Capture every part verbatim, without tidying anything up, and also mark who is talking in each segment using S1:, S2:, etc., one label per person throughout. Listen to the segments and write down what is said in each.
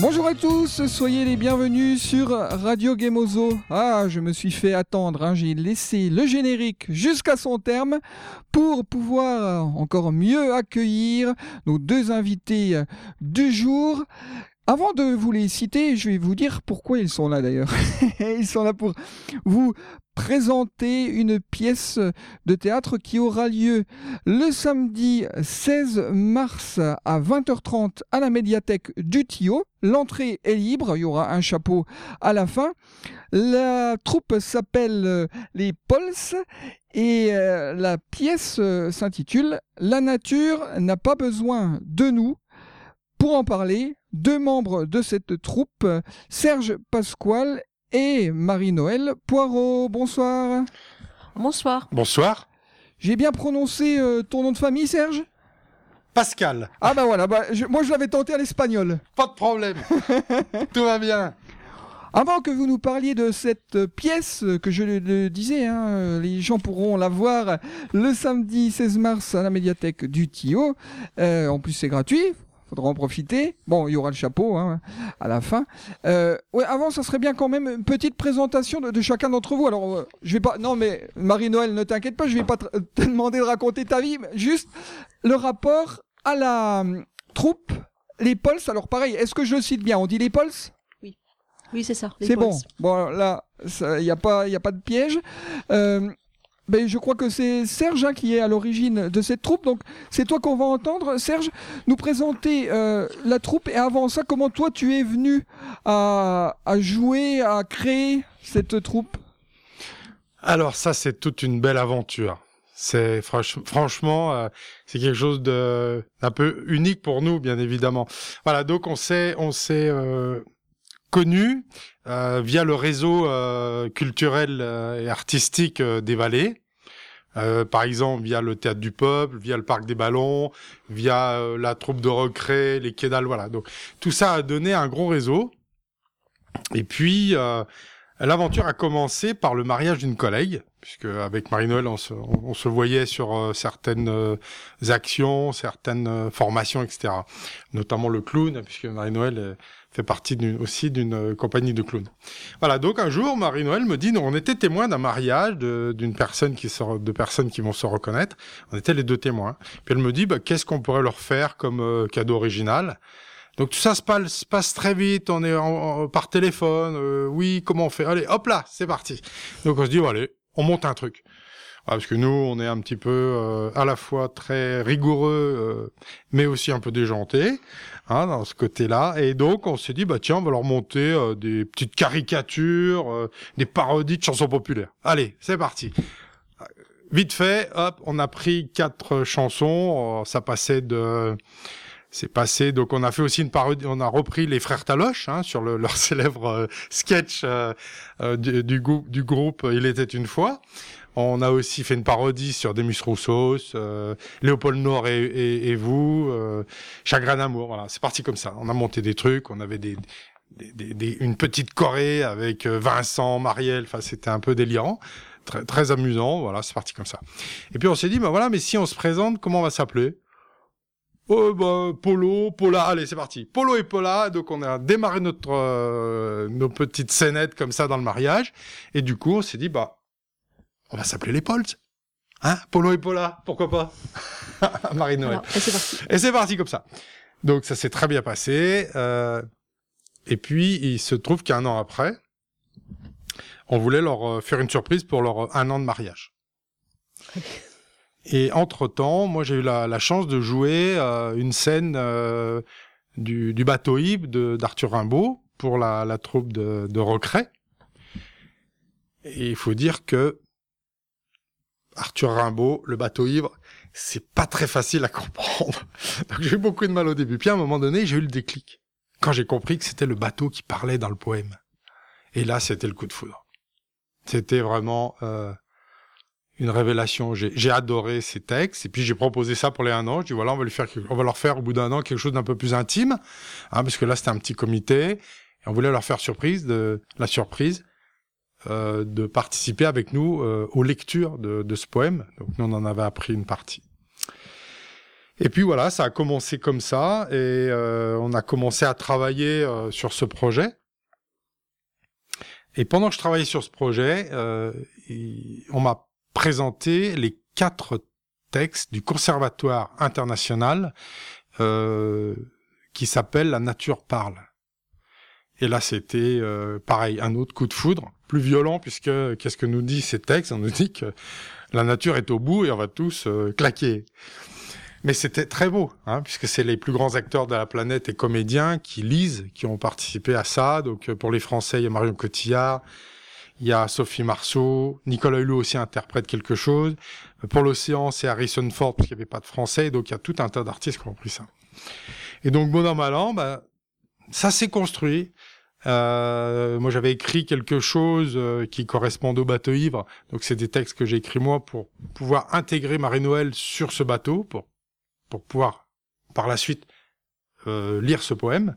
S1: Bonjour à tous, soyez les bienvenus sur Radio Gemozo. Ah, je me suis fait attendre, hein. J'ai laissé le générique jusqu'à son terme pour pouvoir encore mieux accueillir nos deux invités du jour. Avant de vous les citer, je vais vous dire pourquoi ils sont là d'ailleurs. Ils sont là pour vous présenter une pièce de théâtre qui aura lieu le samedi seize mars à vingt heures trente à la médiathèque du Tillot. L'entrée est libre, il y aura un chapeau à la fin. La troupe s'appelle Les Pols et euh, la pièce euh, s'intitule « La nature n'a pas besoin de nous ». Pour en parler, deux membres de cette troupe, Serge Pasquale et Marie-Noëlle Poirot. Bonsoir.
S2: Bonsoir.
S3: Bonsoir.
S1: J'ai bien prononcé euh, ton nom de famille, Serge ?
S3: Pascal.
S1: Ah bah voilà, bah, je, moi je l'avais tenté à l'espagnol.
S3: Pas de problème. Tout va bien.
S1: Avant que vous nous parliez de cette pièce, que je le, le disais, hein, les gens pourront la voir le samedi seize mars à la médiathèque du Tillot. Euh, en plus c'est gratuit. Faudra en profiter. Bon, il y aura le chapeau hein, à la fin. Euh, ouais, avant, ça serait bien quand même une petite présentation de, de chacun d'entre vous. Alors, euh, je vais pas. Non, mais Marie-Noëlle, ne t'inquiète pas, je vais pas te, te demander de raconter ta vie, mais juste le rapport à la euh, troupe, les Pols. Alors, pareil, est-ce que je le cite bien ? On dit les Pols ?
S2: Oui. Oui, c'est ça.
S1: C'est bon. Bon, là, il n'y a pas, il a pas de piège. Euh, Ben, je crois que c'est Serge hein, qui est à l'origine de cette troupe. Donc, c'est toi qu'on va entendre. Serge, nous présenter euh, la troupe. Et avant ça, comment toi, tu es venu à, à jouer, à créer cette troupe ?
S3: Alors ça, c'est toute une belle aventure. C'est franch- franchement, euh, c'est quelque chose de d'un peu unique pour nous, bien évidemment. Voilà, donc on s'est on s'est euh, connu euh, via le réseau euh, culturel euh, et artistique euh, des Vallées. Euh, par exemple, via le Théâtre du Peuple, via le Parc des Ballons, via euh, la troupe de Recré, les Quédales, voilà. Donc, tout ça a donné un gros réseau. Et puis, euh, l'aventure a commencé par le mariage d'une collègue, puisque avec Marie-Noëlle, on se, on, on se voyait sur euh, certaines euh, actions, certaines euh, formations, et cetera. Notamment le clown, puisque Marie-Noëlle euh, fait partie d'une, aussi d'une euh, compagnie de clowns. Voilà, donc un jour, Marie-Noëlle me dit, nous, on était témoins d'un mariage de, d'une personne qui se, de personnes qui vont se reconnaître. On était les deux témoins. Puis elle me dit, bah, qu'est-ce qu'on pourrait leur faire comme euh, cadeau original ? Donc tout ça se passe, se passe très vite, on est en, en, par téléphone, euh, oui, comment on fait ? Allez, hop là, c'est parti. Donc on se dit, bon, allez, on monte un truc. Voilà, parce que nous, on est un petit peu euh, à la fois très rigoureux, euh, mais aussi un peu déjanté, hein, dans ce côté-là. Et donc on s'est dit, bah tiens, on va leur monter euh, des petites caricatures, euh, des parodies de chansons populaires. Allez, c'est parti. Vite fait, hop, on a pris quatre chansons, euh, ça passait de... C'est passé, donc on a fait aussi une parodie, on a repris les Frères Taloche, hein, sur le, leur célèbre euh, sketch euh, euh, du, du, groupe, du groupe Il était une fois. On a aussi fait une parodie sur Demis Roussos, euh, Léopold Nord et, et, et vous, euh, Chagrin d'amour, voilà, c'est parti comme ça. On a monté des trucs, on avait des, des, des, des une petite choré avec Vincent, Marielle, enfin c'était un peu délirant. Très, très amusant, voilà, c'est parti comme ça. Et puis on s'est dit, bah voilà, mais si on se présente, comment on va s'appeler ? Oh bah Polo, Paula, allez c'est parti. Polo et Paula, donc on a démarré notre euh, nos petites scénettes comme ça dans le mariage, et du coup on s'est dit bah on va s'appeler les Pols, hein, Polo et Paula, pourquoi pas. Marie-Noëlle.
S2: Alors, et c'est parti.
S3: Et c'est parti comme ça. Donc ça s'est très bien passé, euh, et puis il se trouve qu'un an après, on voulait leur faire une surprise pour leur un an de mariage. Et entre-temps, moi, j'ai eu la, la chance de jouer euh, une scène euh, du, du bateau ivre de, d'Arthur Rimbaud pour la, la troupe de, de Recré. Et il faut dire que Arthur Rimbaud, le bateau ivre, c'est pas très facile à comprendre. Donc j'ai eu beaucoup de mal au début. Puis à un moment donné, j'ai eu le déclic. Quand j'ai compris que c'était le bateau qui parlait dans le poème. Et là, c'était le coup de foudre. C'était vraiment... Euh, une révélation. J'ai, j'ai adoré ces textes. Et puis, j'ai proposé ça pour les un an. Je dis, voilà, on va lui faire, on va leur faire, au bout d'un an, quelque chose d'un peu plus intime. Hein, parce que là, c'était un petit comité. Et on voulait leur faire surprise de, la surprise, euh, de participer avec nous, euh, aux lectures de, de ce poème. Donc, nous, on en avait appris une partie. Et puis voilà, ça a commencé comme ça, et euh, on a commencé à travailler euh, sur ce projet. Et pendant que je travaillais sur ce projet, euh, on m'a présenté les quatre textes du Conservatoire international euh, qui s'appelle La nature parle. Et là, c'était euh, pareil, un autre coup de foudre, plus violent, puisque qu'est-ce que nous dit ces textes? On nous dit que la nature est au bout et on va tous euh, claquer. Mais c'était très beau, hein, puisque c'est les plus grands acteurs de la planète et comédiens qui lisent, qui ont participé à ça. Donc pour les Français, il y a Marion Cotillard, il y a Sophie Marceau, Nicolas Hulot aussi interprète quelque chose. Pour l'Océan, c'est Harrison Ford, parce qu'il n'y avait pas de Français, donc il y a tout un tas d'artistes qui ont pris ça. Et donc, bon an, mal an, bah, ça s'est construit. Euh, moi, j'avais écrit quelque chose euh, qui correspondait au bateau ivre. Donc, c'est des textes que j'ai écrits moi pour pouvoir intégrer Marie-Noël sur ce bateau, pour, pour pouvoir, par la suite, euh, lire ce poème.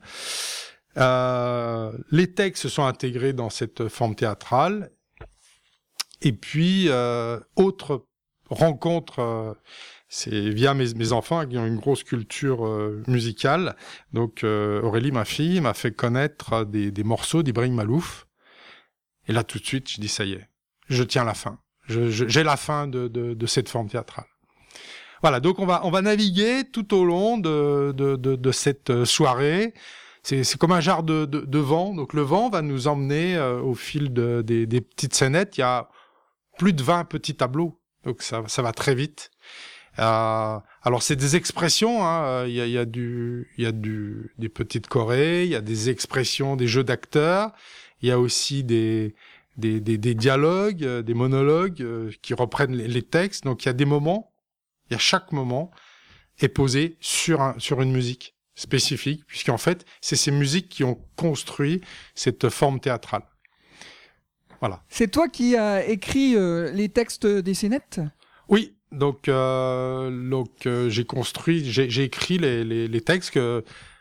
S3: Euh, les textes se sont intégrés dans cette forme théâtrale. Et puis, euh, autre rencontre... Euh, c'est via mes, mes enfants qui ont une grosse culture euh, musicale. Donc euh, Aurélie, ma fille, m'a fait connaître des, des morceaux d'Ibrahim Malouf. Et là, tout de suite, je dis, ça y est, je tiens la fin. Je, je, j'ai la fin de, de, de cette forme théâtrale. Voilà, donc on va, on va naviguer tout au long de, de, de, de cette soirée. C'est, c'est comme un genre de, de, de vent. Donc le vent va nous emmener euh, au fil de, des, des petites scénettes. Il y a plus de vingt petits tableaux. Donc ça, ça va très vite. Euh, alors c'est des expressions, hein. Il y a, il y a du, il y a du, des petites chorés, il y a des expressions, des jeux d'acteurs, il y a aussi des, des, des, des dialogues, des monologues euh, qui reprennent les, les textes. Donc il y a des moments, il y a chaque moment est posé sur un, sur une musique spécifique, puisqu'en fait c'est ces musiques qui ont construit cette forme théâtrale. Voilà.
S1: C'est toi qui as écrit euh, les textes des scénettes ?
S3: Oui. Donc, euh, donc euh, j'ai construit, j'ai, j'ai écrit les, les, les textes. Que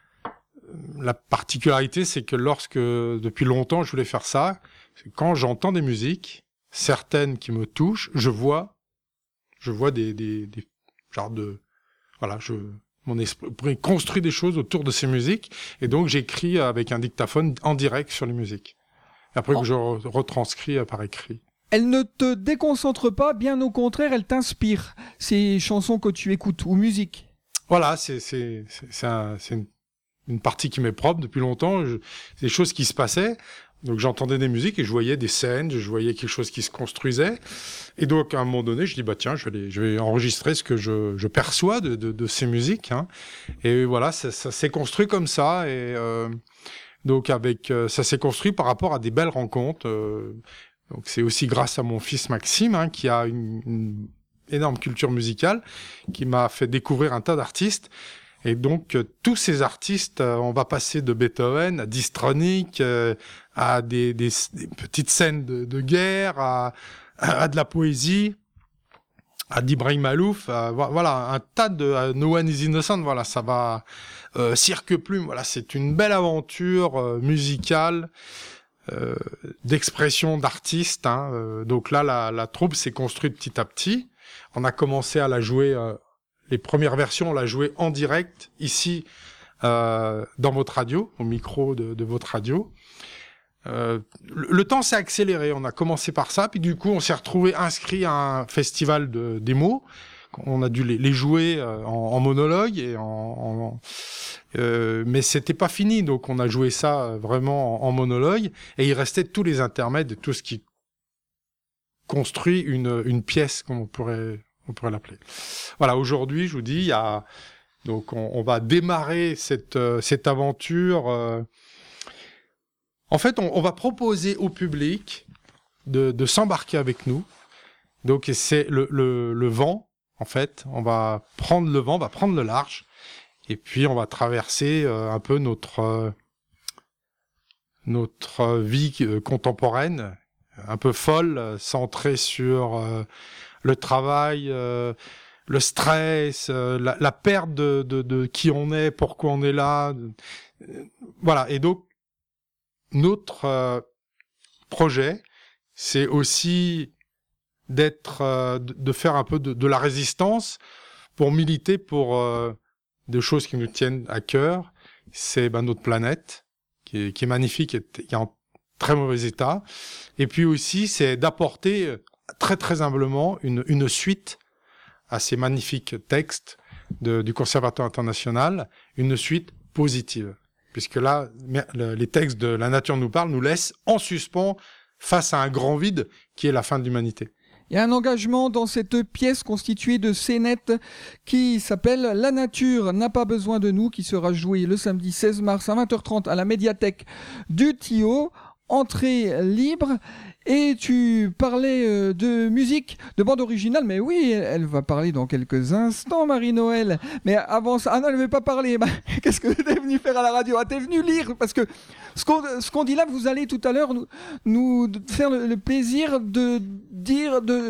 S3: la particularité, c'est que lorsque, depuis longtemps, je voulais faire ça, quand j'entends des musiques, certaines qui me touchent, je vois, je vois des, des, des genres de, voilà, je, mon esprit construit des choses autour de ces musiques, et donc j'écris avec un dictaphone en direct sur les musiques. Après oh. que je re- retranscris par écrit.
S1: Elle ne te déconcentre pas, bien au contraire, elle t'inspire, ces chansons que tu écoutes, ou musique.
S3: Voilà, c'est, c'est, c'est, c'est, un, c'est une, une partie qui m'est propre depuis longtemps. Je, c'est des choses qui se passaient. Donc j'entendais des musiques et je voyais des scènes, je voyais quelque chose qui se construisait. Et donc à un moment donné, je dis bah tiens, je vais, je vais enregistrer ce que je, je perçois de, de, de ces musiques. Hein. Et voilà, ça, ça s'est construit comme ça. Et euh, donc avec, euh, ça s'est construit par rapport à des belles rencontres. Euh, Donc c'est aussi grâce à mon fils Maxime, hein, qui a une, une énorme culture musicale, qui m'a fait découvrir un tas d'artistes. Et donc euh, tous ces artistes, euh, on va passer de Beethoven à Distronic, euh, à des, des, des petites scènes de, de guerre, à, à de la poésie, à d'Ibrahim Malouf, à, voilà, un tas de à No One is Innocent. Voilà, ça va. Euh, Cirque Plume, voilà, c'est une belle aventure euh, musicale. Euh, d'expression d'artistes. Hein. Euh, donc là, la, la troupe s'est construite petit à petit. On a commencé à la jouer, euh, les premières versions, on l'a jouée en direct, ici, euh, dans votre radio, au micro de, de votre radio. Euh, le, le temps s'est accéléré, on a commencé par ça, puis du coup, on s'est retrouvé inscrit à un festival de démos. On a dû les, les jouer euh, en, en monologue, et en, en, euh, mais c'était pas fini, donc on a joué ça vraiment en, en monologue, et il restait tous les intermèdes, tout ce qui construit une, une pièce, comme on pourrait, on pourrait l'appeler. Voilà, aujourd'hui, je vous dis, il y a, donc on, on va démarrer cette, euh, cette aventure. Euh... En fait, on, on va proposer au public de, de s'embarquer avec nous. Donc c'est le, le, le vent. En fait, on va prendre le vent, on va prendre le large, et puis on va traverser euh, un peu notre euh, notre vie euh, contemporaine, un peu folle, euh, centrée sur euh, le travail, euh, le stress, euh, la, la perte de, de, de qui on est, pourquoi on est là, euh, voilà. Et donc notre euh, projet, c'est aussi d'être, euh, de faire un peu de, de la résistance pour militer pour euh, des choses qui nous tiennent à cœur. C'est ben, notre planète, qui est, qui est magnifique et qui est en très mauvais état. Et puis aussi, c'est d'apporter très très humblement une, une suite à ces magnifiques textes de, du Conservatoire international, une suite positive. Puisque là, les textes de La nature nous parle nous laissent en suspens face à un grand vide qui est la fin de l'humanité.
S1: Il y a un engagement dans cette pièce constituée de scénettes qui s'appelle « La nature n'a pas besoin de nous » qui sera jouée le samedi seize mars à vingt heures trente à la médiathèque du Tillot. Entrée libre. Et tu parlais euh, de musique, de bande originale, mais oui, elle, elle va parler dans quelques instants, Marie-Noël. Mais avant ça, ah non, elle ne veut pas parler. Bah, qu'est-ce que tu es venu faire à la radio? Ah, tu es venu lire, parce que ce qu'on, ce qu'on dit là, vous allez tout à l'heure nous, nous faire le, le plaisir de dire, de,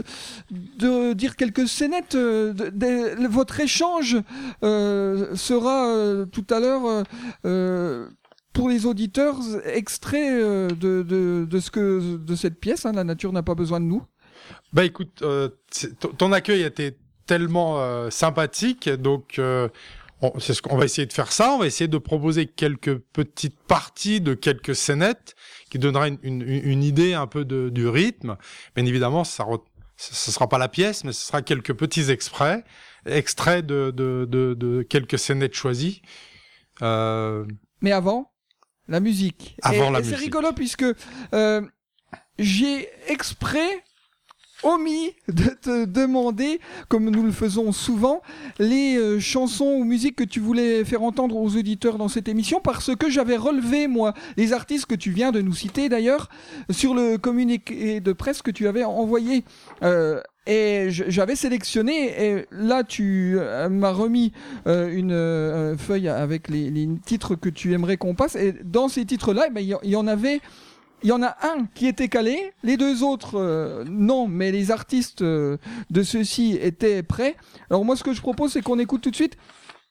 S1: de dire quelques scénettes. De, de, de, votre échange euh, sera euh, tout à l'heure... Euh, pour les auditeurs, extrait euh, de, de, de, ce que, de cette pièce, hein, La nature n'a pas besoin de nous.
S3: Bah écoute, euh, ton accueil a été tellement euh, sympathique, donc euh, on, c'est ce qu'on va essayer de faire ça. On va essayer de proposer quelques petites parties de quelques scénettes qui donnera une, une, une idée un peu de, du rythme. Bien évidemment, ça ne sera pas la pièce, mais ce sera quelques petits extraits, extraits de, de, de, de quelques scénettes choisies. Euh...
S1: Mais avant la musique.
S3: Avant
S1: et,
S3: la
S1: et
S3: musique.
S1: C'est rigolo puisque euh, j'ai exprès omis de te demander, comme nous le faisons souvent, les euh, chansons ou musiques que tu voulais faire entendre aux auditeurs dans cette émission, parce que j'avais relevé, moi, les artistes que tu viens de nous citer d'ailleurs, sur le communiqué de presse que tu avais envoyé. Euh, Et j'avais sélectionné, et là tu euh, m'as remis euh, une euh, feuille avec les, les titres que tu aimerais qu'on passe. Et dans ces titres-là, il ben, y, y en avait, il y en a un qui était calé, les deux autres euh, non, mais les artistes euh, de ceux-ci étaient prêts. Alors moi, ce que je propose, c'est qu'on écoute tout de suite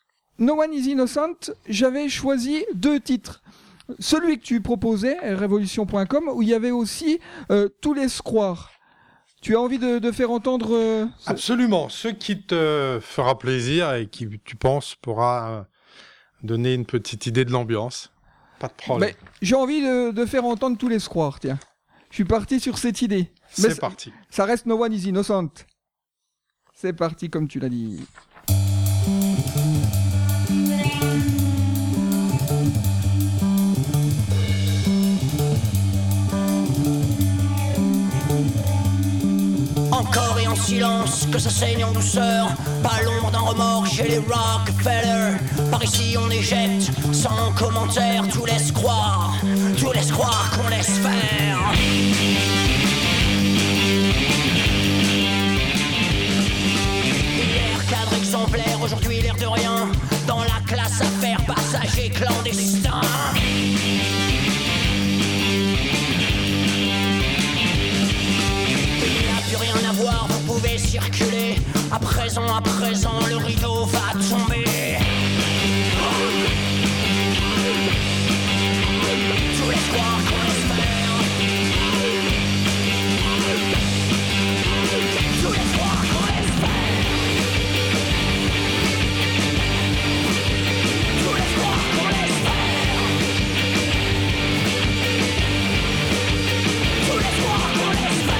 S1: No One is Innocent. J'avais choisi deux titres. Celui que tu proposais, révolution point com, où il y avait aussi euh, Tout laisse croire. Tu as envie de, de faire entendre... Euh, ce...
S3: Absolument. Ce qui te fera plaisir et qui, tu penses, pourra euh, donner une petite idée de l'ambiance. Pas de problème.
S1: Mais j'ai envie de, de faire entendre Tous laisse croire, tiens. Je suis parti sur cette idée.
S3: C'est
S1: Mais
S3: parti.
S1: Ça reste No One is Innocent. C'est parti, comme tu l'as dit.
S4: Encore et en silence, que ça saigne en douceur. Pas l'ombre d'un remords chez les Rockefeller. Par ici on éjecte, sans commentaire. Tout laisse croire, tout laisse croire qu'on laisse faire. Hier cadre exemplaire, aujourd'hui l'air de rien. Dans la classe affaires, passager clandestin. Rien à voir, vous pouvez circuler. À présent, à présent, le rideau va tomber. Tout laisse croire qu'on laisse faire. Tout laisse croire qu'on laisse faire. Tout laisse croire qu'on laisse faire. Tout laisse croire qu'on laisse faire.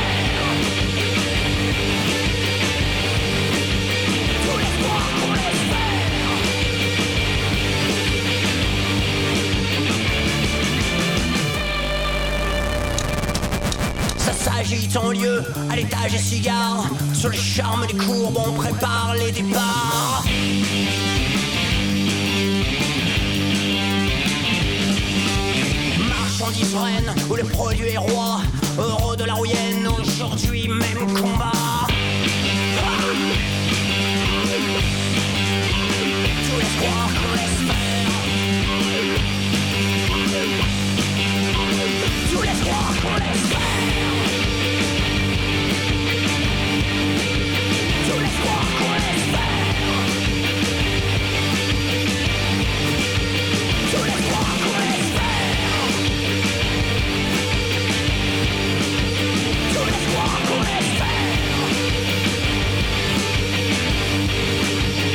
S4: S'agite en lieu, à l'étage et cigares. Sur les charmes des courbes, on prépare les départs. Marchandise reine, où le produit est roi. Euro de la rouillenne, aujourd'hui même combat. Tout laisse croire qu'on laisse faire. Tout laisse croire qu'on laisse faire. Tout laisse croire qu'on laisse faire. Tout laisse croire qu'on laisse faire. Tout laisse croire qu'on laisse faire.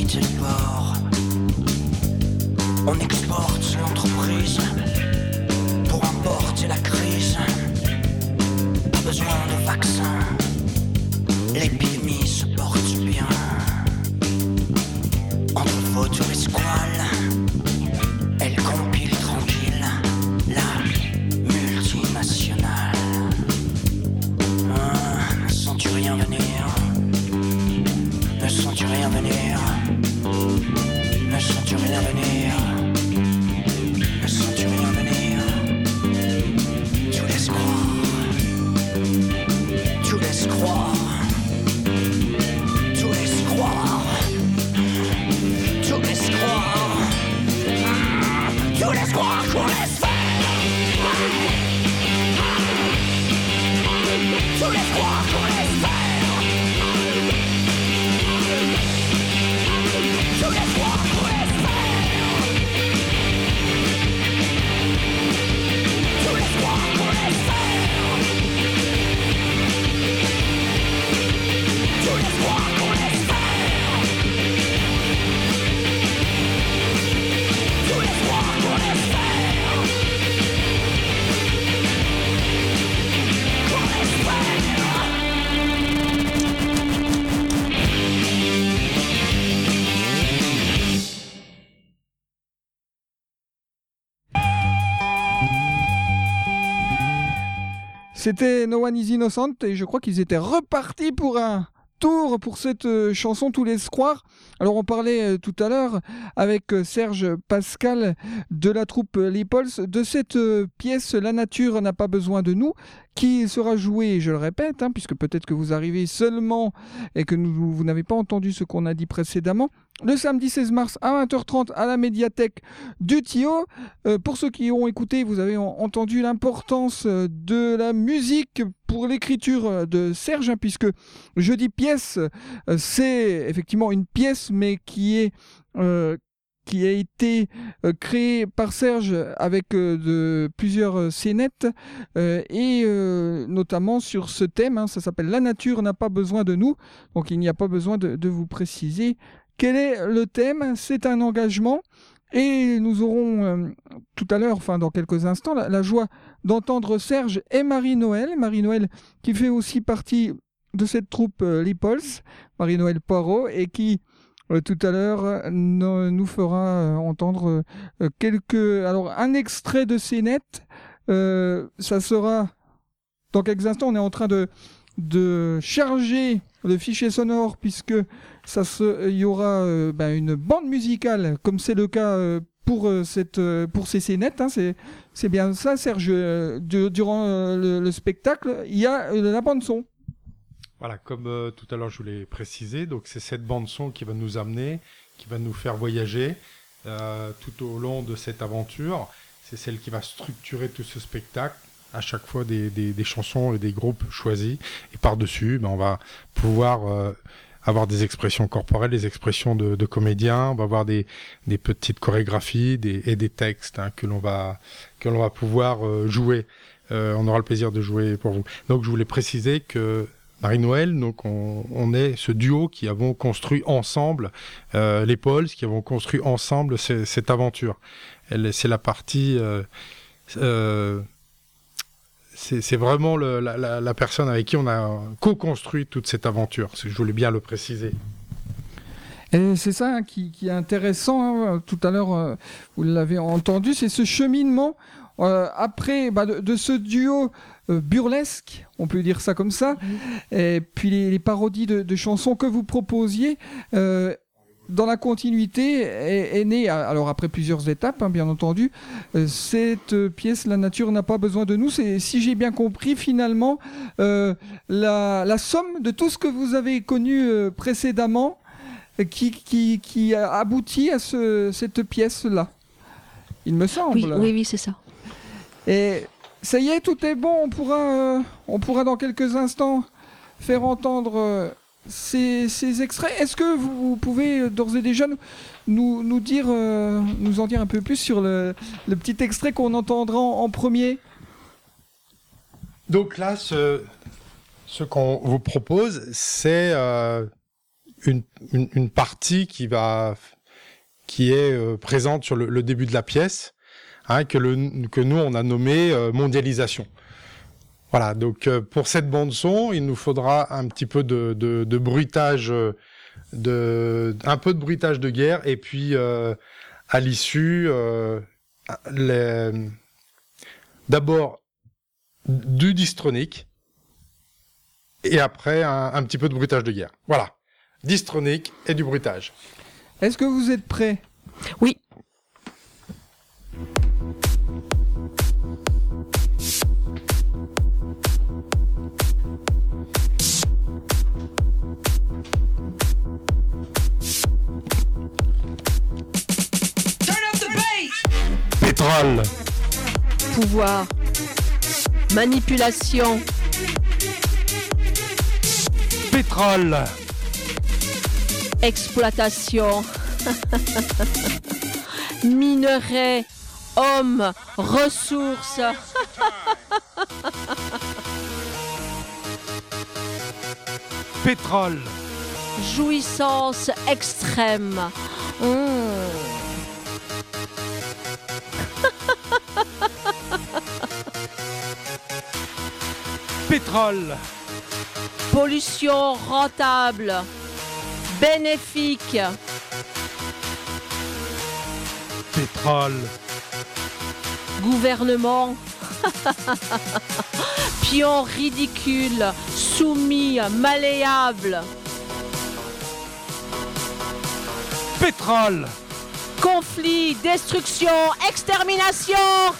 S4: quitter le port. On exporte l'entreprise pour importer la crise. Pas besoin de vaccin, l'épidémie se porte bien. Entre photos et squales, elle compile tranquille la multinationale. Ah, ne sens-tu rien venir? Ne sens-tu rien venir? Ne sens-tu rien venir? Ne sens-tu rien venir? Tu laisses croire. Tu laisses croire. Tu laisses croire. Tu laisses croire. Tu laisses croire qu'on laisse faire. Tu laisses croire qu'on laisse faire. Tu laisses croire qu'on laisse faire. Tu laisses croire qu'on laisse faire. Tu laisses croire qu'on laisse faire. Tu laisses croire qu'on laisse faire. Qu'on laisse faire.
S1: C'était No One is Innocent et je crois qu'ils étaient repartis pour un tour pour cette euh, chanson Tous les croire. Alors on parlait euh, tout à l'heure avec euh, Serge Pascal de la troupe euh, Les Pulse de cette euh, pièce La nature n'a pas besoin de nous qui sera jouée, je le répète, hein, puisque peut-être que vous arrivez seulement et que nous, vous n'avez pas entendu ce qu'on a dit précédemment, le samedi seize mars à vingt heures trente à la médiathèque du Tio. Euh, pour ceux qui ont écouté, vous avez en- entendu l'importance euh, de la musique pour l'écriture euh, de Serge, hein, puisque je dis pièce, euh, c'est effectivement une pièce, mais qui est... euh, qui a été euh, créée par Serge avec euh, de, plusieurs euh, scénettes euh, et euh, notamment sur ce thème, hein, ça s'appelle La nature n'a pas besoin de nous, donc il n'y a pas besoin de, de vous préciser quel est le thème. C'est un engagement et nous aurons euh, tout à l'heure, enfin dans quelques instants, la, la joie d'entendre Serge et Marie-Noël, Marie-Noël qui fait aussi partie de cette troupe euh, Les Pulse, Marie-Noël Poirot, et qui Euh, tout à l'heure, euh, no- nous fera euh, entendre euh, quelques... Alors, un extrait de scénette, euh, ça sera... Dans quelques instants, on est en train de, de charger le fichier sonore, puisque ça se, il y aura euh, ben, une bande musicale, comme c'est le cas euh, pour, euh, cette, euh, pour ces scénettes. Hein, c'est, c'est bien ça, Serge. euh, du- durant euh, le, le spectacle, il y a euh, la bande-son.
S3: Voilà, comme euh, tout à l'heure je vous l'ai précisé, donc c'est cette bande son qui va nous amener, qui va nous faire voyager euh, tout au long de cette aventure. C'est celle qui va structurer tout ce spectacle. À chaque fois des, des, des chansons et des groupes choisis. Et par-dessus, ben, on va pouvoir euh, avoir des expressions corporelles, des expressions de, de comédiens. On va avoir des, des petites chorégraphies des, et des textes hein, que l'on va, que l'on va pouvoir euh, jouer. Euh, on aura le plaisir de jouer pour vous. Donc je voulais préciser que Marie-Noël, donc on, on est ce duo qui avons construit ensemble euh, les Pulse, qui avons construit ensemble c- cette aventure. Elle, c'est la partie, euh, euh, c'est, c'est vraiment le, la, la, la personne avec qui on a co-construit toute cette aventure. Je voulais bien le préciser.
S1: Et c'est ça hein, qui, qui est intéressant. Hein. Tout à l'heure, euh, vous l'avez entendu, c'est ce cheminement euh, après bah, de, de ce duo euh, burlesque, on peut dire ça comme ça, et puis les, les parodies de, de chansons que vous proposiez. Euh, dans la continuité est, est née, alors après plusieurs étapes, hein, bien entendu, euh, cette euh, pièce La nature n'a pas besoin de nous. C'est, si j'ai bien compris, finalement, euh, la, la somme de tout ce que vous avez connu euh, précédemment qui, qui, qui a abouti à ce, cette pièce-là, il me semble.
S2: Oui, oui, oui, c'est ça.
S1: Et ça y est, tout est bon. On pourra, euh, on pourra dans quelques instants faire entendre euh, ces, ces extraits. Est-ce que vous, vous pouvez euh, d'ores et déjà nous, nous, nous dire, euh, nous en dire un peu plus sur le, le petit extrait qu'on entendra en, en premier?
S3: Donc là, ce, ce qu'on vous propose, c'est... Euh, une, une, une partie qui va, qui est euh, présente sur le, le début de la pièce, hein, que, le, que nous on a nommé euh, mondialisation. Voilà, donc euh, pour cette bande son, il nous faudra un petit peu de, de, de bruitage, de, un peu de bruitage de guerre, et puis euh, à l'issue, euh, les, d'abord du distronique, et après un, un petit peu de bruitage de guerre. Voilà, distronique et du bruitage.
S1: Est-ce que vous êtes prêts ?
S2: Oui.
S3: Pétrole.
S2: Pouvoir. Manipulation.
S3: Pétrole.
S2: Exploitation. Minerais. Hommes. Ressources.
S3: Pétrole.
S2: Jouissance extrême. Mmh.
S3: Pétrole.
S2: Pollution rentable. Bénéfique.
S3: Pétrole.
S2: Gouvernement. Pion ridicule. Soumis. Malléable.
S3: Pétrole.
S2: Conflit. Destruction. Extermination.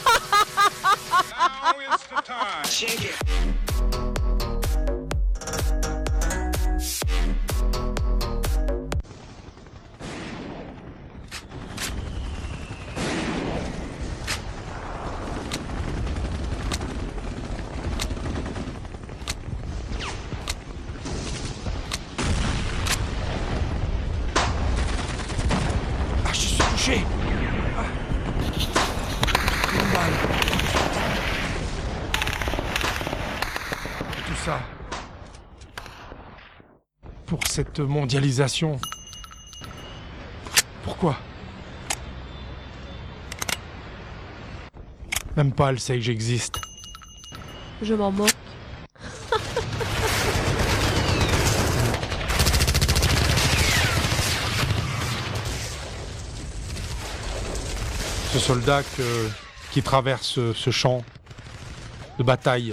S3: Ah, je suis touché. Ah. Une balle. Tout ça pour cette mondialisation. Pourquoi ? Même pas elle sait que j'existe.
S2: Je m'en moque.
S3: Ce soldat que, qui traverse ce, ce champ de bataille,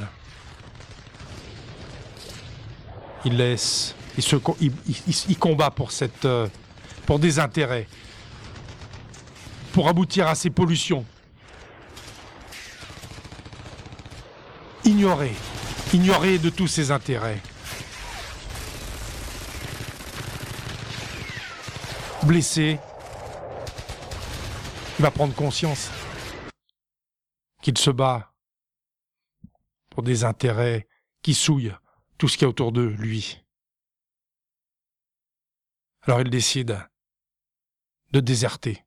S3: il laisse, il, se, il, il, il combat pour, cette, euh, pour des intérêts, pour aboutir à ces pollutions. Ignoré, ignoré de tous ses intérêts. Blessé, il va prendre conscience qu'il se bat pour des intérêts qui souillent tout ce qu'il y a autour de lui. Alors il décide de déserter.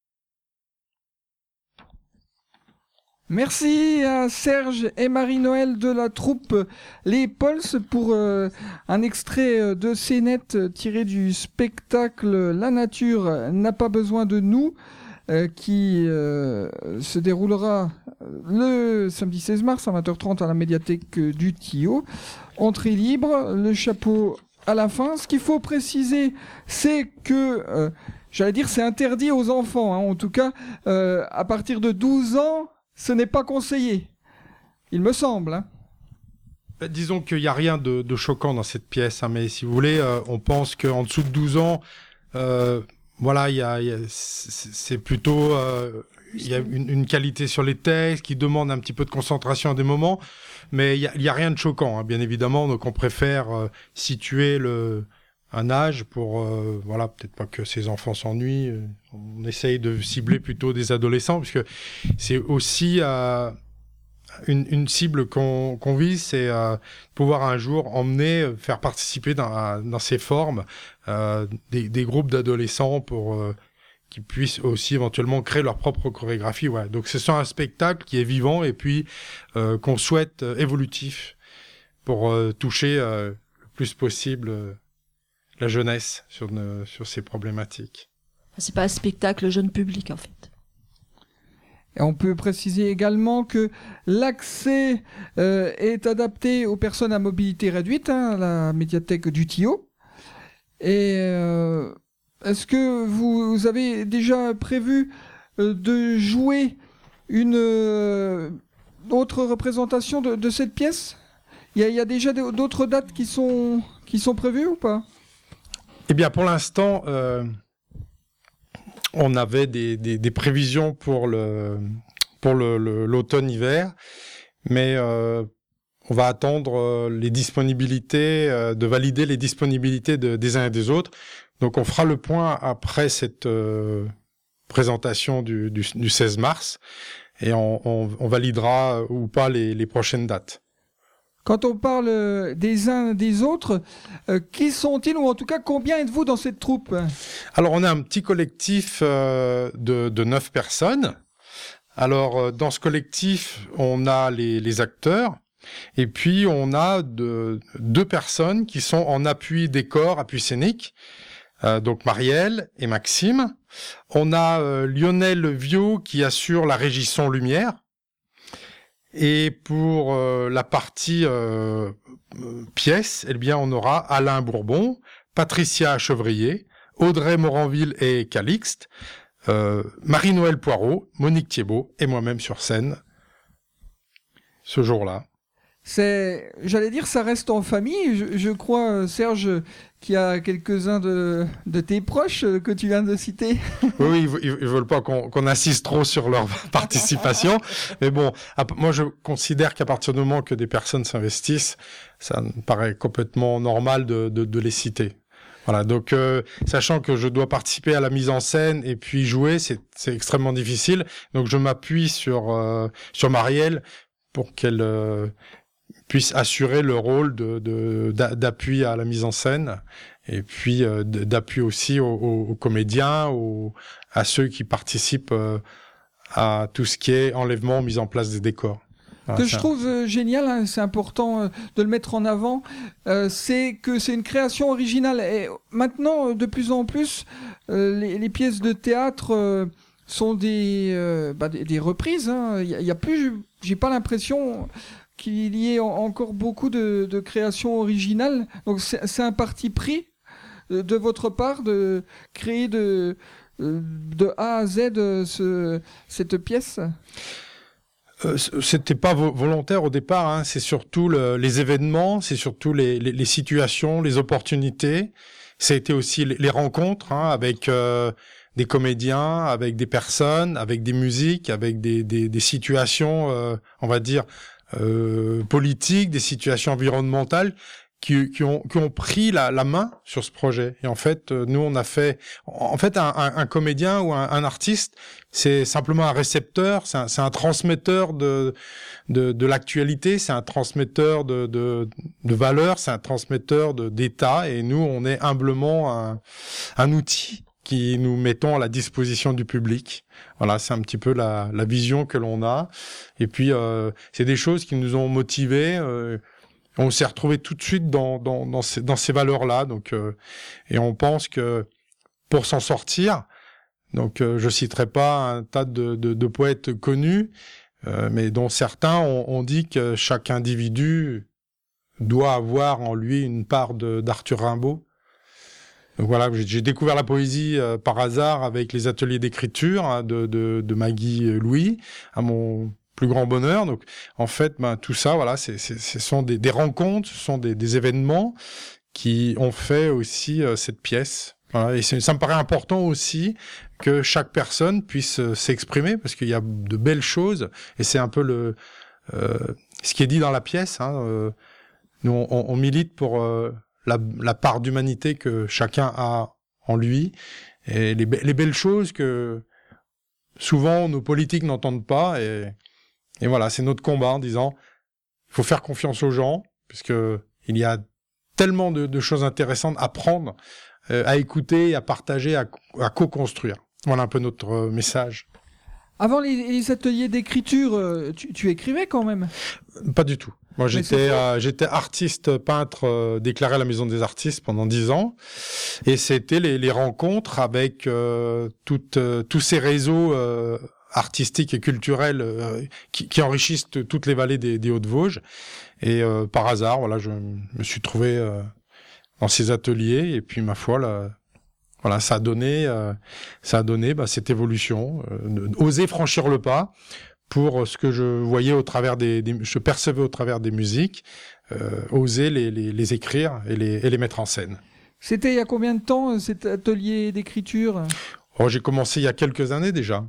S1: Merci à Serge et Marie-Noël de la troupe Les Pulses pour euh, un extrait de scénette tiré du spectacle La nature n'a pas besoin de nous, euh, qui euh, se déroulera le samedi seize mars à vingt heures trente à la médiathèque du Tillot. Entrée libre, le chapeau à la fin. Ce qu'il faut préciser, c'est que, euh, j'allais dire, c'est interdit aux enfants. Hein. En tout cas, euh, à partir de douze ans, ce n'est pas conseillé. Il me semble. Hein.
S3: Bah, disons qu'il n'y a rien de, de choquant dans cette pièce, hein, mais si vous voulez, euh, on pense qu'en dessous de douze ans, euh, voilà, y a, y a, c'est plutôt... Euh, il y a une, une qualité sur les textes qui demande un petit peu de concentration à des moments, mais il n'y a, y a rien de choquant, hein, bien évidemment. Donc on préfère euh, situer le, un âge pour, euh, voilà, peut-être pas que ces enfants s'ennuient. On essaye de cibler plutôt des adolescents, parce que c'est aussi euh, une, une cible qu'on qu'on vise, c'est euh, pouvoir un jour emmener, faire participer dans, dans ces formes euh, des, des groupes d'adolescents pour... Euh, qui puissent aussi éventuellement créer leur propre chorégraphie. Ouais. Donc c'est un spectacle qui est vivant et puis euh, qu'on souhaite euh, évolutif pour euh, toucher euh, le plus possible euh, la jeunesse sur, ne, sur ces problématiques.
S2: C'est pas un spectacle jeune public, en fait.
S1: Et on peut préciser également que l'accès euh, est adapté aux personnes à mobilité réduite, hein, à la médiathèque du Tillot. Et euh, est-ce que vous avez déjà prévu euh, de jouer une euh, autre représentation de, de cette pièce ? Il y, y a déjà d'autres dates qui sont, qui sont prévues ou pas ?
S3: Eh bien, pour l'instant, euh, on avait des, des, des prévisions pour le pour le, le, l'automne-hiver, mais euh, on va attendre euh, les disponibilités, euh, de valider les disponibilités de, des uns et des autres. Donc, on fera le point après cette euh, présentation du, du, du seize mars, et on, on, on validera euh, ou pas les, les prochaines dates.
S1: Quand on parle des uns des autres, euh, qui sont-ils, ou en tout cas combien êtes-vous dans cette troupe ?
S3: Alors on a un petit collectif euh, de, de neuf personnes. Alors euh, dans ce collectif, on a les, les acteurs, et puis on a de, deux personnes qui sont en appui décor, appui scénique, euh, donc Marielle et Maxime. On a euh, Lionel Viau qui assure la régie son lumière. Et pour euh, la partie euh, pièce, eh bien, on aura Alain Bourbon, Patricia Chevrier, Audrey Moranville et Calixte, euh, Marie-Noël Poirot, Monique Thiebaud et moi-même sur scène ce jour-là.
S1: C'est, j'allais dire, ça reste en famille. Je, je crois, Serge, qu'il y a quelques-uns de, de tes proches que tu viens de citer.
S3: Oui, ils, ils, ils veulent pas qu'on, qu'on insiste trop sur leur participation. Mais bon, moi, je considère qu'à partir du moment que des personnes s'investissent, ça me paraît complètement normal de, de, de les citer. Voilà, donc euh, sachant que je dois participer à la mise en scène et puis jouer, c'est, c'est extrêmement difficile. Donc je m'appuie sur euh, sur Marielle pour qu'elle euh, puisse assurer le rôle de, de, d'appui à la mise en scène, et puis euh, d'appui aussi aux, aux, aux comédiens, aux, à ceux qui participent euh, à tout ce qui est enlèvement, mise en place des décors.
S1: Ce que je trouve euh, génial, hein, c'est important euh, de le mettre en avant, euh, c'est que c'est une création originale. Et maintenant, euh, de plus en plus, euh, les, les pièces de théâtre euh, sont des, euh, bah, des, des reprises. Hein. Il y a, il y a plus, j'ai pas l'impression qu'il y ait encore beaucoup de, de créations originales. Donc c'est, c'est un parti pris de votre part de créer de, de A à Z ce, cette pièce.
S3: Euh, c'était pas vo- volontaire au départ, hein. C'est surtout le, les événements, c'est surtout les, les, les situations, les opportunités. Ça a été aussi les, les rencontres, hein, avec euh, des comédiens, avec des personnes, avec des musiques, avec des, des, des situations, euh, on va dire, euh, politiques, des situations environnementales qui, qui, ont, qui ont pris la, la main sur ce projet. Et en fait, nous, on a fait... En fait, un, un, un comédien ou un, un artiste, c'est simplement un récepteur, c'est un, c'est un transmetteur de, de, de l'actualité, c'est un transmetteur de, de, de valeurs, c'est un transmetteur de, d'état. Et nous, on est humblement un, un outil qui nous mettons à la disposition du public. Voilà, c'est un petit peu la, la vision que l'on a. Et puis, euh, c'est des choses qui nous ont motivés. Euh, on s'est retrouvé tout de suite dans, dans, dans ces, dans ces valeurs-là. Donc, euh, et on pense que pour s'en sortir, donc euh, je citerai pas un tas de, de, de poètes connus, euh, mais dont certains ont, ont dit que chaque individu doit avoir en lui une part de, d'Arthur Rimbaud. Donc voilà, j'ai, j'ai découvert la poésie euh, par hasard avec les ateliers d'écriture, hein, de, de, de Maggie Louis, à mon plus grand bonheur. Donc en fait, ben, tout ça, voilà, c'est, c'est, ce sont des, des rencontres, ce sont des, des événements qui ont fait aussi euh, cette pièce. Voilà, et c'est, ça me paraît important aussi que chaque personne puisse euh, s'exprimer, parce qu'il y a de belles choses, et c'est un peu le euh, ce qui est dit dans la pièce. Hein, euh, nous, on, on milite pour euh, la, la part d'humanité que chacun a en lui, et les, be- les belles choses que souvent nos politiques n'entendent pas. Et, et voilà, c'est notre combat en disant il faut faire confiance aux gens, puisque il y a tellement de, de choses intéressantes à prendre, euh, à écouter, à partager, à, à co-construire. Voilà un peu notre euh, message.
S1: Avant les, les ateliers d'écriture, euh, tu, tu écrivais quand même ?
S3: Pas du tout. Moi, j'étais, euh, j'étais artiste peintre euh, déclaré à la Maison des Artistes pendant dix ans, et c'était les, les rencontres avec euh, toutes, euh, tous ces réseaux euh, artistiques et culturels euh, qui, qui enrichissent t- toutes les vallées des, des Hauts-de-Vosges. Et euh, par hasard, voilà, je me suis trouvé euh, dans ces ateliers, et puis ma foi, là, voilà, ça a donné, euh, ça a donné bah, cette évolution, euh, oser franchir le pas. Pour ce que je voyais au travers des, des je percevais au travers des musiques, euh, oser les, les, les écrire et les, et les mettre en scène.
S1: C'était il y a combien de temps, cet atelier d'écriture ?
S3: Oh, j'ai commencé il y a quelques années déjà,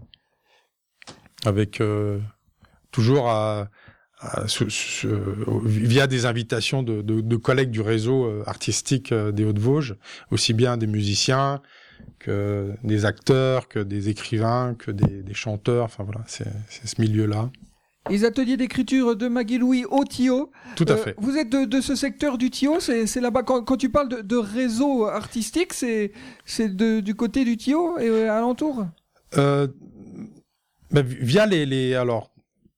S3: avec euh, toujours à, à, su, su, via des invitations de, de, de collègues du réseau artistique des Hauts-de-Vosges, aussi bien des musiciens que des acteurs, que des écrivains, que des, des chanteurs. Enfin voilà, c'est, c'est ce milieu-là.
S1: Les ateliers d'écriture de Magui-Louis au Thillot.
S3: Tout à
S1: euh,
S3: fait.
S1: Vous êtes de, de ce secteur du Thillot, c'est, c'est là-bas. Quand, quand tu parles de, de réseau artistique, c'est, c'est de, du côté du Thillot et euh, alentour
S3: euh, bah, Via les, les... Alors,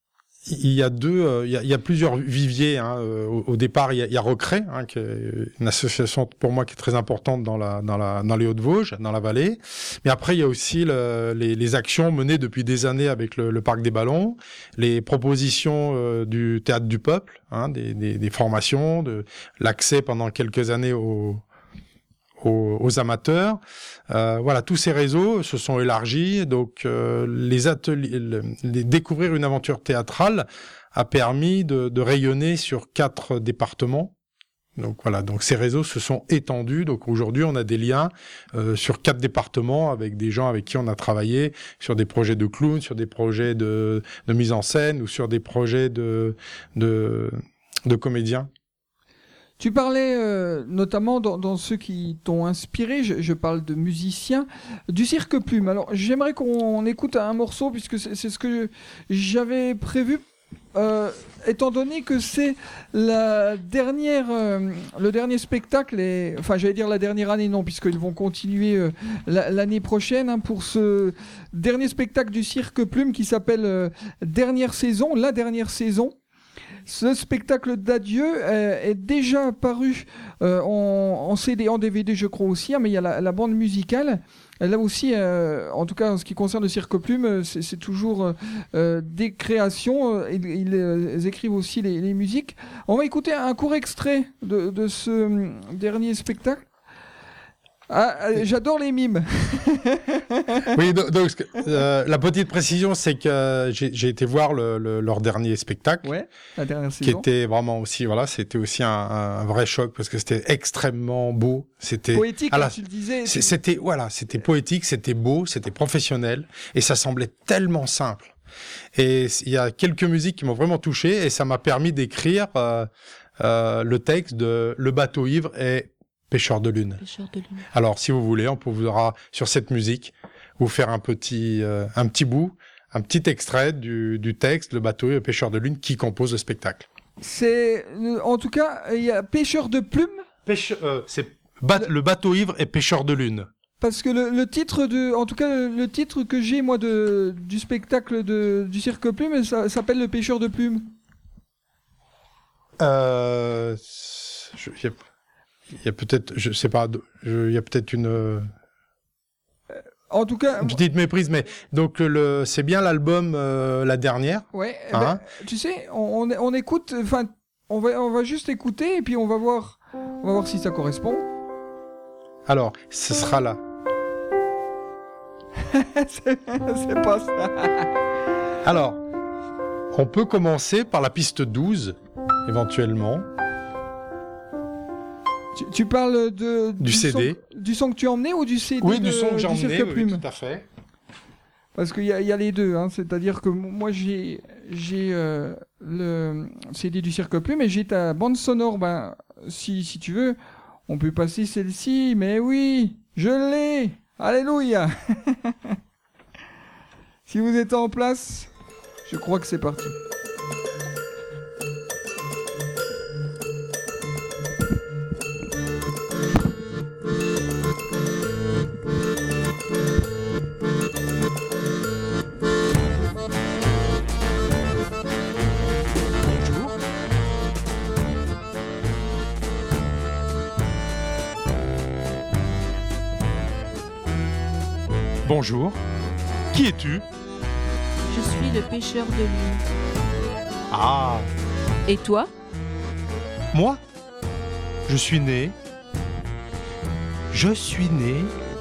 S3: il y a deux... Euh, il, y a, il y a plusieurs viviers. Hein. Au, au départ, il y a, il y a Recret, hein, qui est une association pour moi qui est très importante dans, la, dans, la, dans les Hauts-de-Vosges, dans la vallée. Mais après, il y a aussi le, les, les actions menées depuis des années avec le, le Parc des Ballons, les propositions euh, du Théâtre du Peuple, hein, des, des, des formations, de, l'accès pendant quelques années au... Aux, aux amateurs, euh, voilà, tous ces réseaux se sont élargis. Donc, euh, les ateliers, le, les découvrir une aventure théâtrale a permis de, de rayonner sur quatre départements. Donc voilà, donc ces réseaux se sont étendus. Donc aujourd'hui, on a des liens euh, sur quatre départements avec des gens avec qui on a travaillé sur des projets de clowns, sur des projets de, de mise en scène ou sur des projets de de, de comédiens.
S1: Tu parlais euh, notamment dans, dans ceux qui t'ont inspiré, je, je parle de musiciens, du Cirque Plume. Alors j'aimerais qu'on écoute un morceau puisque c'est, c'est ce que j'avais prévu, euh, étant donné que c'est la dernière, euh, le dernier spectacle, et, enfin j'allais dire la dernière année, non, puisqu'ils vont continuer euh, la, l'année prochaine hein, pour ce dernier spectacle du Cirque Plume qui s'appelle euh, Dernière saison, la dernière saison. Ce spectacle d'adieu euh, est déjà paru euh, en, en C D, en D V D je crois aussi, hein, mais il y a la, la bande musicale. Là aussi, euh, en tout cas en ce qui concerne le Cirque Plume, c'est, c'est toujours euh, des créations. Ils, ils, ils écrivent aussi les, les musiques. On va écouter un court extrait de, de ce dernier spectacle. Ah, j'adore les mimes.
S3: Oui, donc, donc euh, la petite précision, c'est que j'ai, j'ai été voir le, le, leur dernier spectacle,
S1: ouais, la dernière
S3: qui
S1: saison.
S3: était vraiment aussi, voilà, c'était aussi un, un vrai choc parce que c'était extrêmement beau, c'était
S1: poétique,
S3: la,
S1: hein, tu le disais.
S3: c'est, c'était voilà, c'était poétique, c'était beau, c'était professionnel et ça semblait tellement simple. Et il y a quelques musiques qui m'ont vraiment touché et ça m'a permis d'écrire euh, euh, le texte de Le bateau ivre et Pêcheur de lune.
S2: Pêcheur de lune.
S3: Alors, si vous voulez, on pourra, sur cette musique, vous faire un petit, euh, un petit bout, un petit extrait du, du texte, Le bateau et le Pêcheur de lune, qui compose le spectacle.
S1: C'est, en tout cas, il y a Pêcheur de plumes.
S3: Pêche, euh, c'est ba- le... le bateau ivre et Pêcheur de lune.
S1: Parce que le, le titre de, en tout cas, le, le titre que j'ai, moi, de, du spectacle de, du Cirque Plume, ça, ça s'appelle Le Pêcheur de plumes.
S3: Euh, je, y a... Il y a peut-être, je sais pas, je, il y a peut-être une, euh,
S1: en tout cas,
S3: une petite méprise, mais donc le, c'est bien l'album euh, La Dernière.
S1: Ouais.
S3: Hein,
S1: ben, tu sais, on, on, on écoute, enfin, on va, on va juste écouter et puis on va voir, on va voir si ça correspond.
S3: Alors, ce sera là.
S1: c'est, c'est pas ça.
S3: Alors, on peut commencer par la piste douze, éventuellement.
S1: Tu, tu parles de,
S3: du, du C D.
S1: Son, du son que tu as emmené ou du C D?
S3: Oui,
S1: de,
S3: du son que j'ai emmené, oui,
S1: Plume.
S3: tout à fait.
S1: Parce qu'il y, y a les deux, hein, c'est-à-dire que moi j'ai, j'ai euh, le C D du Cirque Plume et j'ai ta bande sonore. Ben, si, si tu veux, on peut passer celle-ci, mais oui, je l'ai. Alléluia. Si vous êtes en place, je crois que c'est parti.
S3: Bonjour. Qui es-tu?
S2: Je suis le pêcheur de lune.
S3: Ah,
S2: Et toi?
S3: moi? Je suis né. Je suis né.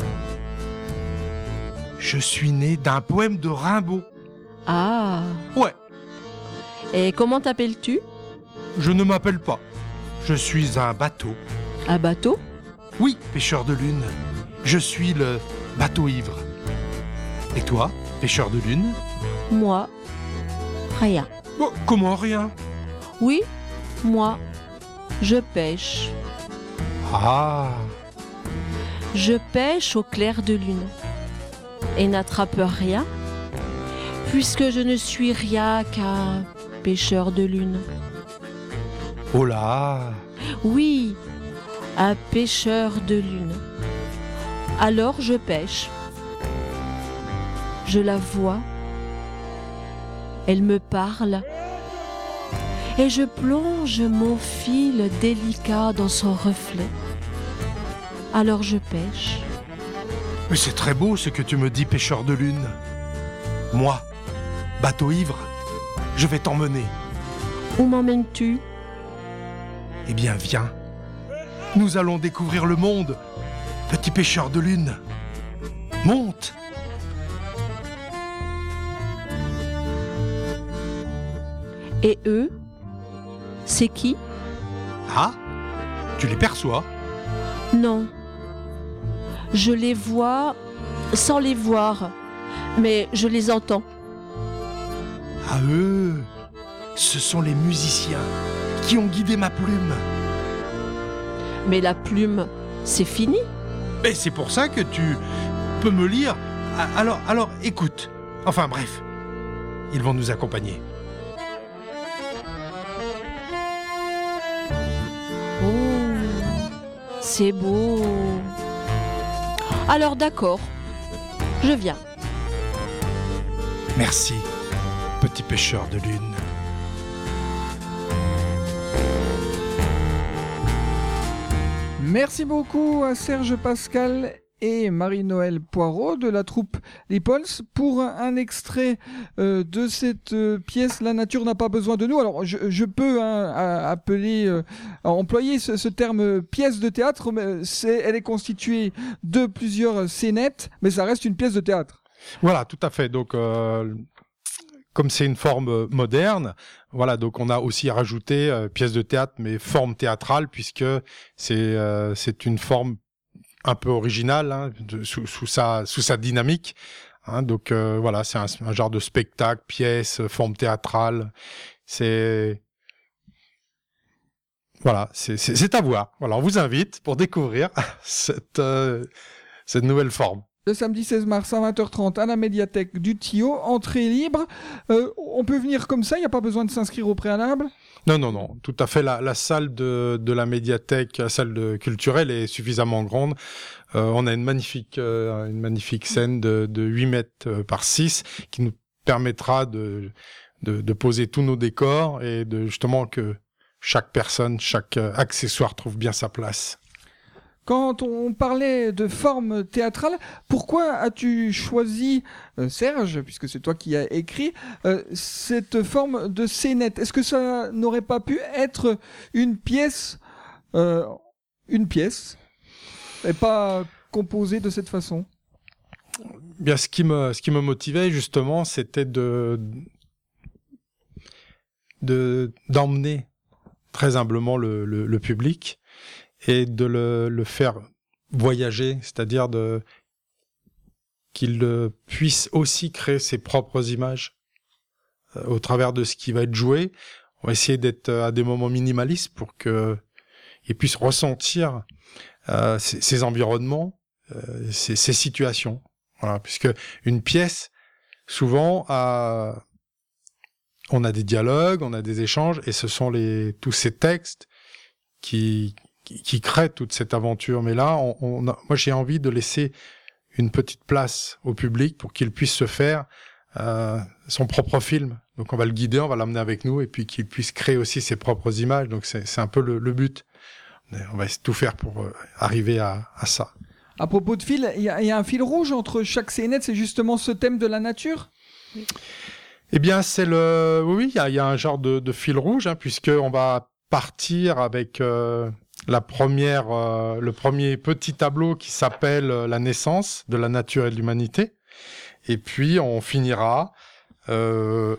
S3: Je suis né d'un poème de Rimbaud.
S2: Ah.
S3: Ouais,
S2: Et comment t'appelles-tu?
S3: je ne m'appelle pas. Je suis un bateau.
S2: Un bateau?
S3: Oui, pêcheur de lune. Je suis le bateau ivre. Et toi, pêcheur de lune?
S2: Moi? Rien.
S3: Oh, comment rien?
S2: Oui, moi, je pêche.
S3: Ah,
S2: Je pêche au clair de lune et n'attrape rien, puisque je ne suis rien qu'un pêcheur de lune.
S3: oh là.
S2: Oui, un pêcheur de lune. Alors je pêche. Je la vois. Elle me parle. Et je plonge mon fil délicat dans son reflet. Alors je pêche.
S3: Mais c'est très beau ce que tu me dis, pêcheur de lune. Moi, bateau ivre, je vais t'emmener.
S2: Où m'emmènes-tu?
S3: Eh bien, viens. Nous allons découvrir le monde, petit pêcheur de lune. Monte.
S2: Et eux? C'est qui?
S3: Ah, tu les perçois?
S2: Non. Je les vois sans les voir, mais je les entends.
S3: Ah, eux, ce sont les musiciens qui ont guidé ma plume.
S2: Mais la plume, c'est fini.
S3: Mais c'est pour ça que tu peux me lire. Ah, Alors, alors, écoute. Enfin, bref, ils vont nous accompagner.
S2: Oh, c'est beau. Alors d'accord, je viens.
S3: Merci, petit pêcheur de lune.
S1: Merci beaucoup à Serge Pascal et Marie-Noëlle Poirot de la troupe Les Pols pour un extrait euh, de cette euh, pièce La nature n'a pas besoin de nous. Alors je, je peux hein, à- appeler, euh, à employer ce, ce terme euh, pièce de théâtre, mais c'est, elle est constituée de plusieurs scénettes, mais ça reste une pièce de théâtre.
S3: Voilà, tout à fait. Donc, euh, comme c'est une forme euh, moderne, voilà, donc on a aussi rajouté euh, pièce de théâtre, mais forme théâtrale, puisque c'est euh, c'est une forme un peu originale, hein, de, sous, sous sa sous sa dynamique. Hein, donc euh, voilà, c'est un, un genre de spectacle, pièce, euh, forme théâtrale. C'est voilà, c'est c'est c'est à voir. Voilà, on vous invite pour découvrir cette euh, cette nouvelle forme.
S1: Le samedi seize mars à vingt heures trente à la médiathèque du Tillot, entrée libre. Euh, on peut venir comme ça, il n'y a pas besoin de s'inscrire au préalable.
S3: Non, non, non, tout à fait. La, la salle de, de la médiathèque, la salle de culturelle est suffisamment grande. Euh, on a une magnifique, euh, une magnifique scène de, de huit mètres euh, par six qui nous permettra de, de, de poser tous nos décors et de justement que chaque personne, chaque euh, accessoire trouve bien sa place.
S1: Quand on parlait de forme théâtrale, pourquoi as-tu choisi, euh, Serge, puisque c'est toi qui as écrit, euh, cette forme de scénette? Est-ce que ça n'aurait pas pu être une pièce, euh, une pièce, et pas composée de cette façon?
S3: Bien, ce qui me, ce qui me motivait justement, c'était de, de, d'emmener très humblement le, le, le public et de le, le faire voyager, c'est-à-dire de qu'il euh, puisse aussi créer ses propres images euh, au travers de ce qui va être joué. On va essayer d'être euh, à des moments minimalistes pour que il puisse ressentir euh, ces, ces environnements, euh, ces, ces situations. Voilà, puisque une pièce, souvent, a, on a des dialogues, on a des échanges, et ce sont les tous ces textes qui qui, qui crée toute cette aventure. Mais là, on, on a, moi, j'ai envie de laisser une petite place au public pour qu'il puisse se faire euh, son propre film. Donc, on va le guider, on va l'amener avec nous, et puis qu'il puisse créer aussi ses propres images. Donc, c'est, c'est un peu le, le but. On va tout faire pour euh, arriver à, à ça.
S1: À propos de fil, il y, y a un fil rouge entre chaque scénette, c'est justement ce thème de la nature ?
S3: Eh bien, c'est le... Oui, il y, y a un genre de, de fil rouge, hein, puisqu'on va partir avec euh, la première, euh, le premier petit tableau qui s'appelle euh, La naissance de la nature et de l'humanité. Et puis, on finira... Euh,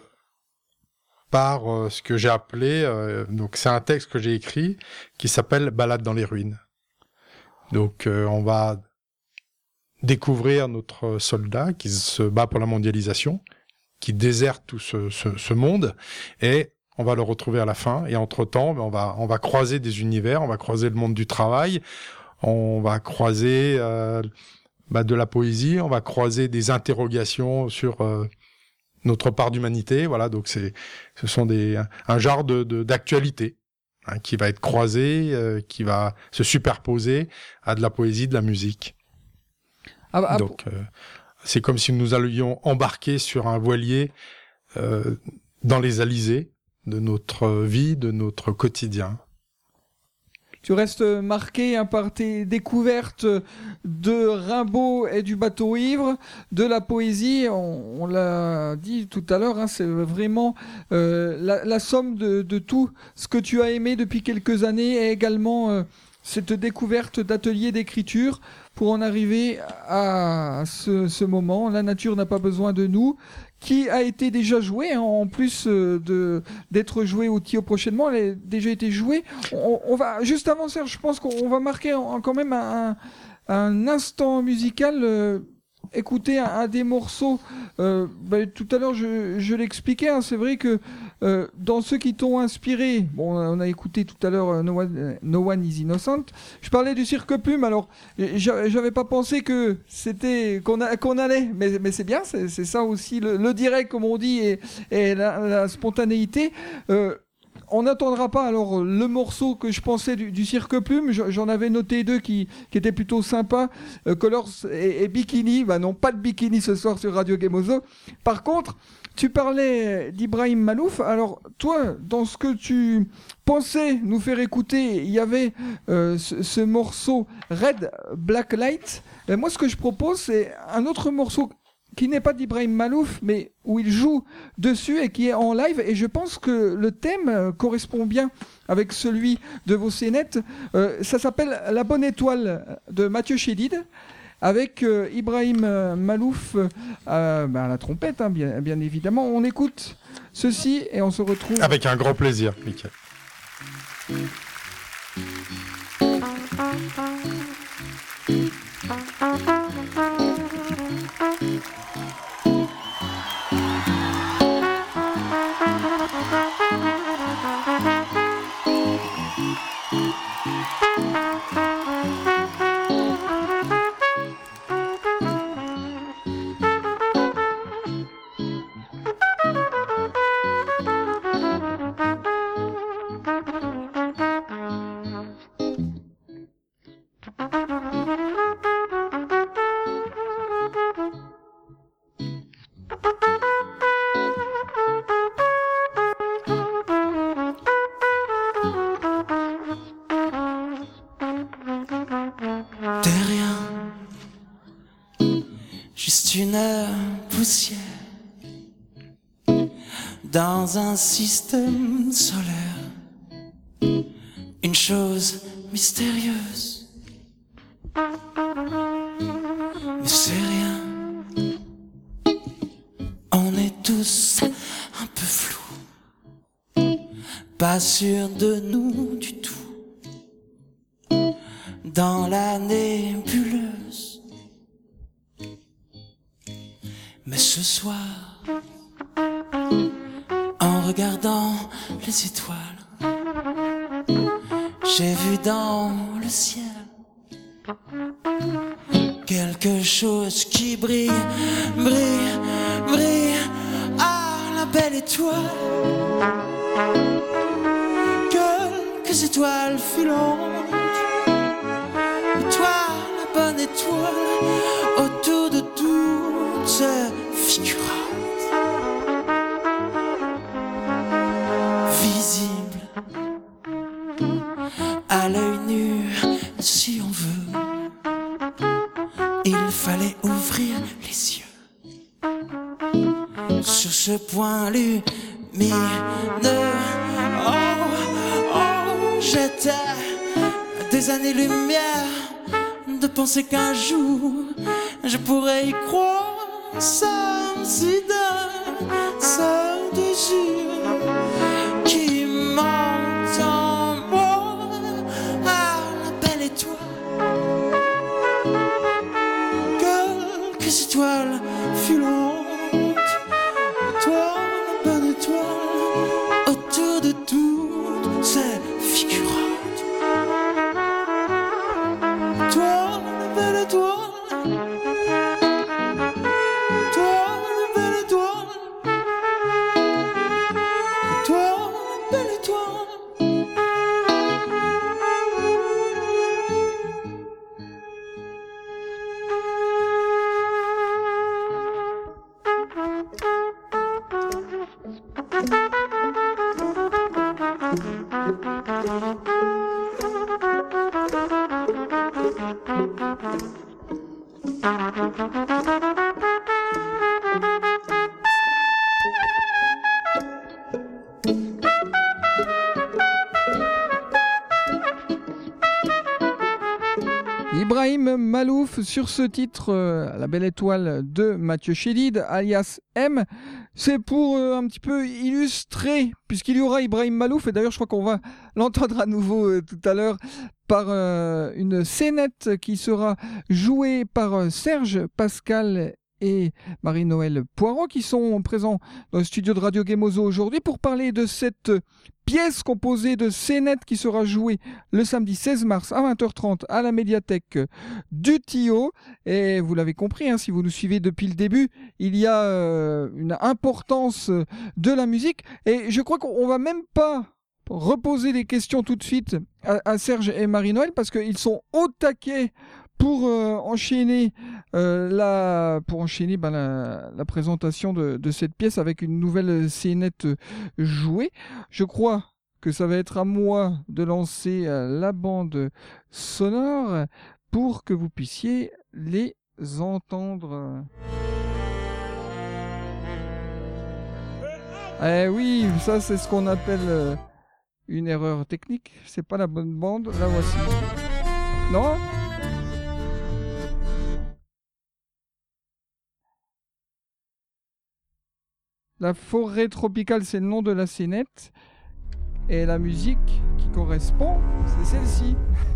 S3: par euh, ce que j'ai appelé, euh, donc c'est un texte que j'ai écrit qui s'appelle Balade dans les ruines. Donc euh, on va découvrir notre soldat qui se bat pour la mondialisation, qui déserte tout ce, ce, ce monde, et on va le retrouver à la fin. Et entre-temps, on va, on va croiser des univers, on va croiser le monde du travail, on va croiser euh, bah, de la poésie, on va croiser des interrogations sur... Euh, notre part d'humanité, voilà, donc c'est, ce sont des, un, un genre de, de, d'actualité hein, qui va être croisé, euh, qui va se superposer à de la poésie, de la musique. Ah, ah, donc, euh, c'est comme si nous allions embarquer sur un voilier euh, dans les alizés de notre vie, de notre quotidien.
S1: Tu restes marqué hein, par tes découvertes de Rimbaud et du bateau ivre, de la poésie, on, on l'a dit tout à l'heure, hein, c'est vraiment euh, la, la somme de, de tout ce que tu as aimé depuis quelques années et également euh, cette découverte d'ateliers d'écriture pour en arriver à ce, ce moment. La nature n'a pas besoin de nous, qui a été déjà joué, hein, en plus euh, de, d'être joué au T I O prochainement, elle a déjà été jouée. On, on va, juste avant, Serge, je pense qu'on va marquer en, quand même un, un instant musical, euh, écouter un, un des morceaux. Euh, bah, tout à l'heure, je, je l'expliquais, hein, c'est vrai que euh, dans ceux qui t'ont inspiré, bon, on a écouté tout à l'heure euh, no, One, no One is Innocent, je parlais du Cirque Plume, alors j'avais pas pensé que c'était qu'on, a, qu'on allait, mais, mais c'est bien, c'est, c'est ça aussi, le, le direct comme on dit, et, et la, la spontanéité. Euh, on n'attendra pas alors le morceau que je pensais du, du Cirque Plume, j'en avais noté deux qui, qui étaient plutôt sympas, euh, Colors et, et Bikini. Bah non, pas de Bikini ce soir sur Radio Gemozo. Par contre, tu parlais d'Ibrahim Malouf. Alors toi, dans ce que tu pensais nous faire écouter, il y avait euh, ce, ce morceau Red Black Light. Et moi, ce que je propose, c'est un autre morceau qui n'est pas d'Ibrahim Malouf, mais où il joue dessus et qui est en live. Et je pense que le thème correspond bien avec celui de vos scénettes. Euh, ça s'appelle La Bonne Étoile de Mathieu Chédid, avec euh, Ibrahim Malouf euh, ben, à la trompette, hein, bien, bien évidemment. On écoute ceci et on se retrouve...
S3: Avec un grand plaisir, Mickaël.
S4: Dans un système solaire, une chose mystérieuse, mais c'est rien. On est tous un peu flous, pas sûrs de nous du tout, dans la nébuleuse. Mais ce soir, en regardant les étoiles, j'ai vu dans le ciel quelque chose qui brille, brille, brille. Ah, la belle étoile, quelques étoiles filantes, et toi, la bonne étoile, autour de toutes ces figurantes. À l'œil nu, si on veut,
S5: il fallait ouvrir les yeux sur ce point lumineux. Oh, oh, j'étais à des années-lumière de penser qu'un jour je pourrais y croire sans idée, sans désir qui monte en moi à la belle étoile. Quelques étoiles filantes, toi la belle étoile, autour de toutes ces figurantes. Toi la belle étoile.
S1: Ibrahim Malouf sur ce titre, euh, La Belle Étoile de Mathieu Chédid, alias M. C'est pour euh, un petit peu illustrer, puisqu'il y aura Ibrahim Malouf, et d'ailleurs je crois qu'on va l'entendre à nouveau euh, tout à l'heure, par euh, une scénette qui sera jouée par euh, Serge Pascal et Marie-Noël Poirot, qui sont présents dans le studio de Radio Gemozo aujourd'hui pour parler de cette pièce composée de scénettes qui sera jouée le samedi seize mars à vingt heures trente à la médiathèque du Tillot. Et vous l'avez compris, hein, si vous nous suivez depuis le début, il y a euh, une importance de la musique. Et je crois qu'on va même pas reposer les questions tout de suite à, à Serge et Marie-Noël parce qu'ils sont au taquet pour euh, enchaîner, euh, la, pour enchaîner ben, la, la présentation de, de cette pièce avec une nouvelle scénette jouée. Je crois que ça va être à moi de lancer euh, la bande sonore pour que vous puissiez les entendre. Eh oui, ça c'est ce qu'on appelle euh, une erreur technique. C'est pas la bonne bande, la voici. Non ? La forêt tropicale, c'est le nom de la scénette. Et la musique qui correspond, c'est celle-ci.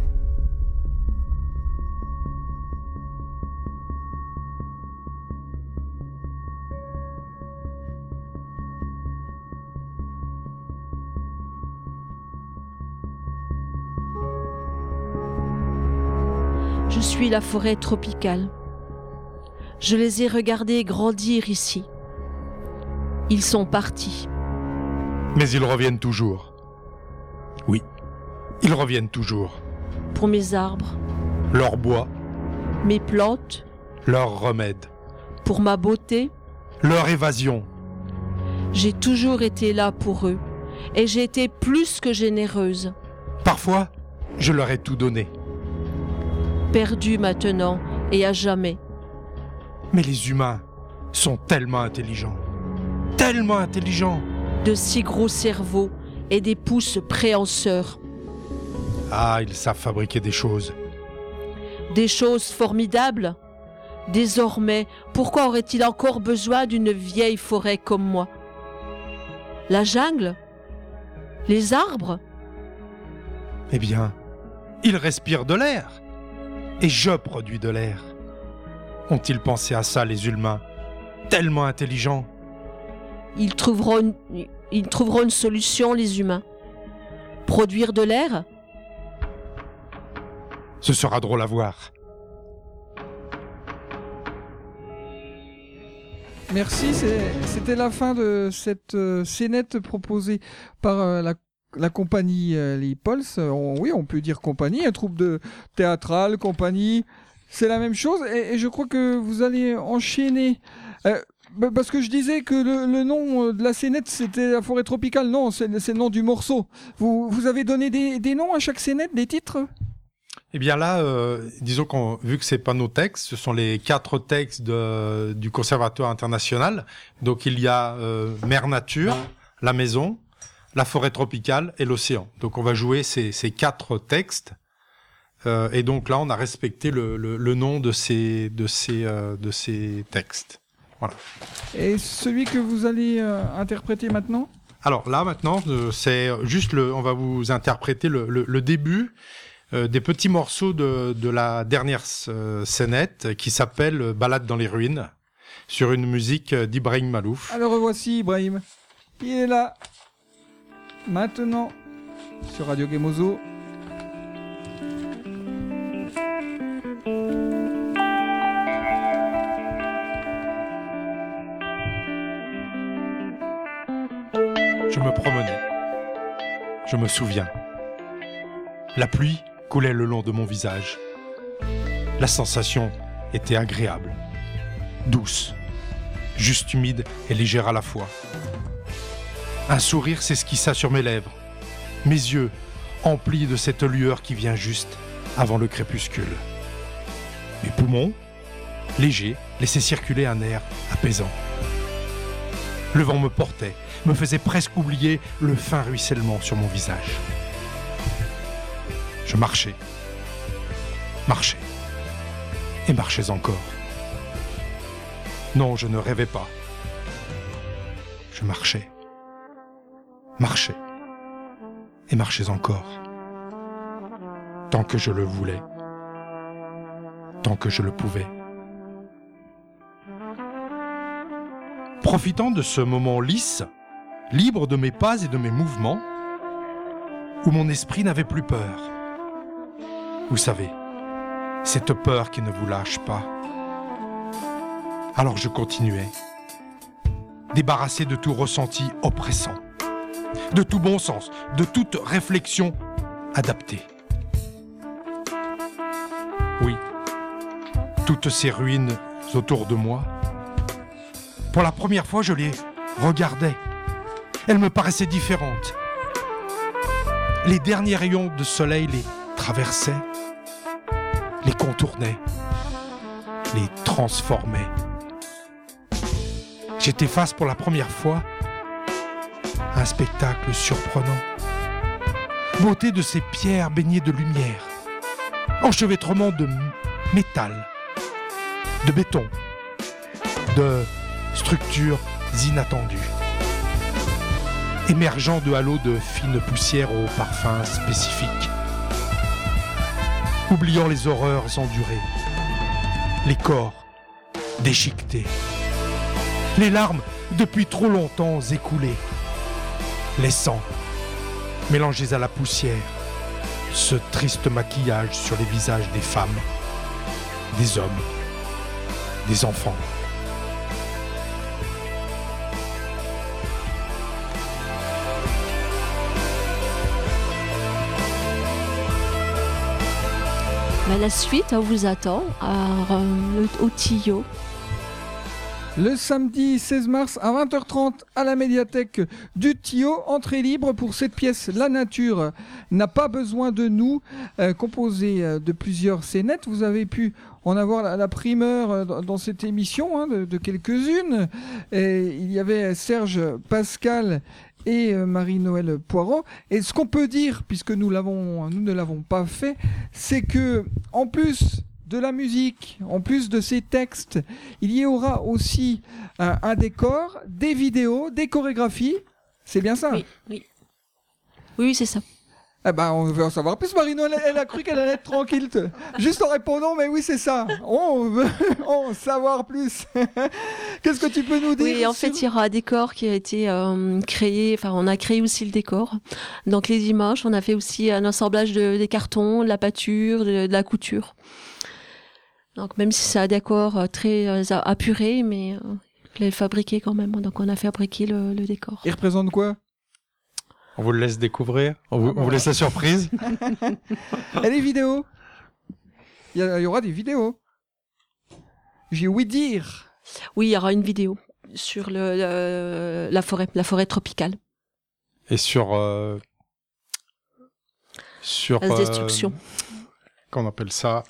S2: Je suis la forêt tropicale. Je les ai regardés grandir ici. Ils sont partis.
S3: Mais ils reviennent toujours. Oui, ils reviennent toujours.
S2: Pour mes arbres,
S3: Leur bois,
S2: mes plantes,
S3: leurs remèdes,
S2: pour ma beauté,
S3: leur évasion.
S2: j'ai toujours été là pour eux. Et j'ai été plus que généreuse.
S3: Parfois, je leur ai tout donné.
S2: Perdue maintenant et à jamais.
S3: Mais les humains sont tellement intelligents. Tellement intelligents.
S2: De si gros cerveaux et des pouces préhenseurs.
S3: Ah, ils savent fabriquer des choses.
S2: Des choses formidables. Désormais, pourquoi aurait-il encore besoin d'une vieille forêt comme moi ? La jungle ? Les arbres ?
S3: Eh bien, ils respirent de l'air. Et je produis de l'air. Ont-ils pensé à ça, les humains ? Tellement intelligents.
S2: Ils trouveront une, ils trouveront une solution, les humains. Produire de l'air ?
S3: Ce sera drôle à voir.
S1: Merci, c'est, c'était la fin de cette euh, scénette proposée par euh, la, la compagnie euh, Les Pulse. On, oui, on peut dire compagnie, un troupe de théâtrale, compagnie, c'est la même chose. Et, et je crois que vous allez enchaîner. Euh, parce que je disais que le, le nom de la scénette, c'était la forêt tropicale. Non, c'est, c'est le nom du morceau. Vous, vous avez donné des, des noms à chaque scénette, des titres ?
S3: Eh bien là, euh, disons qu'on vu que c'est pas nos textes, ce sont les quatre textes de, du Conservatoire international. Donc il y a euh, Mère Nature, la maison, la forêt tropicale et l'océan. Donc on va jouer ces, ces quatre textes. Euh, et donc là, on a respecté le, le, le nom de ces, de ces, euh, de ces textes. Voilà.
S1: Et celui que vous allez euh, interpréter maintenant ?
S3: Alors là, maintenant, euh, c'est juste le, on va vous interpréter le, le, le début euh, des petits morceaux de, de la dernière euh, scénette qui s'appelle Balade dans les ruines, sur une musique d'Ibrahim Malouf.
S1: Alors revoici Ibrahim. Il est là. Maintenant, sur Radio Gemozo.
S3: Je me promenais. Je me souviens. La pluie coulait le long de mon visage. La sensation était agréable, douce, juste humide et légère à la fois. Un sourire s'esquissa sur mes lèvres, mes yeux emplis de cette lueur qui vient juste avant le crépuscule. Mes poumons, légers, laissaient circuler un air apaisant. Le vent me portait, me faisait presque oublier le fin ruissellement sur mon visage. Je marchais, marchais, et marchais encore. Non, je ne rêvais pas. Je marchais, marchais, et marchais encore. Tant que je le voulais, tant que je le pouvais. Profitant de ce moment lisse, libre de mes pas et de mes mouvements, où mon esprit n'avait plus peur. Vous savez, cette peur qui ne vous lâche pas. Alors je continuais, débarrassé de tout ressenti oppressant, de tout bon sens, de toute réflexion adaptée. Oui, toutes ces ruines autour de moi, pour la première fois, je les regardais. Elles me paraissaient différentes. Les derniers rayons de soleil les traversaient, les contournaient, les transformaient. J'étais face pour la première fois à un spectacle surprenant. Beauté de ces pierres baignées de lumière, enchevêtrement de métal, de béton, de structures inattendues, émergeant de halos de fines poussières aux parfums spécifiques, oubliant les horreurs endurées, les corps déchiquetés, les larmes depuis trop longtemps écoulées, les sangs mélangés à la poussière, ce triste maquillage sur les visages des femmes, des hommes, des enfants.
S2: Ben, la suite, on vous attend à, euh, au Tillot.
S1: Le samedi seize mars à vingt heures trente à la médiathèque du Tillot, entrée libre pour cette pièce La Nature n'a pas besoin de nous, euh, composée euh, de plusieurs scénettes. Vous avez pu en avoir la, la primeur euh, dans, dans cette émission, hein, de, de quelques-unes. Et il y avait Serge Pascal et euh, Marie-Noël Poirot. Et ce qu'on peut dire, puisque nous, l'avons, nous ne l'avons pas fait, c'est que en plus de la musique, en plus de ces textes, il y aura aussi un, un décor, des vidéos, des chorégraphies. C'est bien ça ?
S2: Oui, oui. Oui, c'est ça.
S1: Eh ben, on veut en savoir plus. Marie-Noël, elle, elle a cru qu'elle allait être tranquille. te- Juste en répondant, mais oui, c'est ça. On veut en savoir plus. Qu'est-ce que tu peux nous dire ?
S2: Oui, en fait, il y aura un décor qui a été euh, créé, enfin, on a créé aussi le décor. Donc, les images, on a fait aussi un assemblage de, des cartons, de la pâture, de, de la couture. Donc, même si c'est un décor euh, très euh, apuré, mais euh, il est fabriqué quand même. Donc, on a fabriqué le, le décor.
S1: Il représente quoi ?
S3: On vous le laisse découvrir, on vous,
S1: Ah bah.
S3: on vous laisse la surprise.
S1: Et les vidéos ? Il y, a- il y aura des vidéos. J'ai ouï dire.
S2: Oui, il y aura une vidéo sur le, le- la forêt, la forêt tropicale,
S3: Et sur... euh, sur
S2: la destruction.
S3: qu'on appelle ça,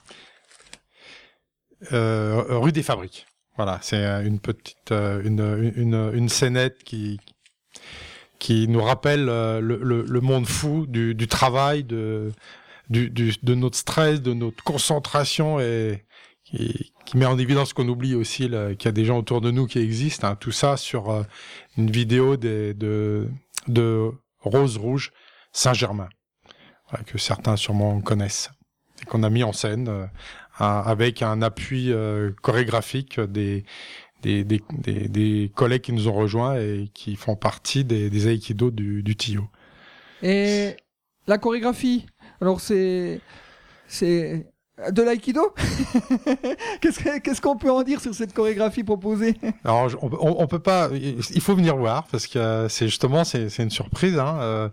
S3: euh, rue des Fabriques. Voilà, c'est une petite, euh, une, une, une scénette qui, qui nous rappelle euh, le, le, le monde fou du, du travail, de, du, du, de notre stress, de notre concentration, et qui, qui met en évidence qu'on oublie aussi là, qu'il y a des gens autour de nous qui existent. Hein, tout ça sur euh, une vidéo des, de, de Rose Rouge Saint-Germain, voilà, que certains sûrement connaissent, et qu'on a mis en scène euh, avec un appui euh, chorégraphique des, des, des, des, des collègues qui nous ont rejoints et qui font partie des, des aïkido du, du T I O.
S1: Et la chorégraphie, alors c'est, c'est de l'aïkido. qu'est-ce, que, qu'est-ce qu'on peut en dire sur cette chorégraphie proposée?
S3: Alors on, on, on peut pas, il faut venir voir parce que c'est justement c'est, c'est une surprise. Hein, euh,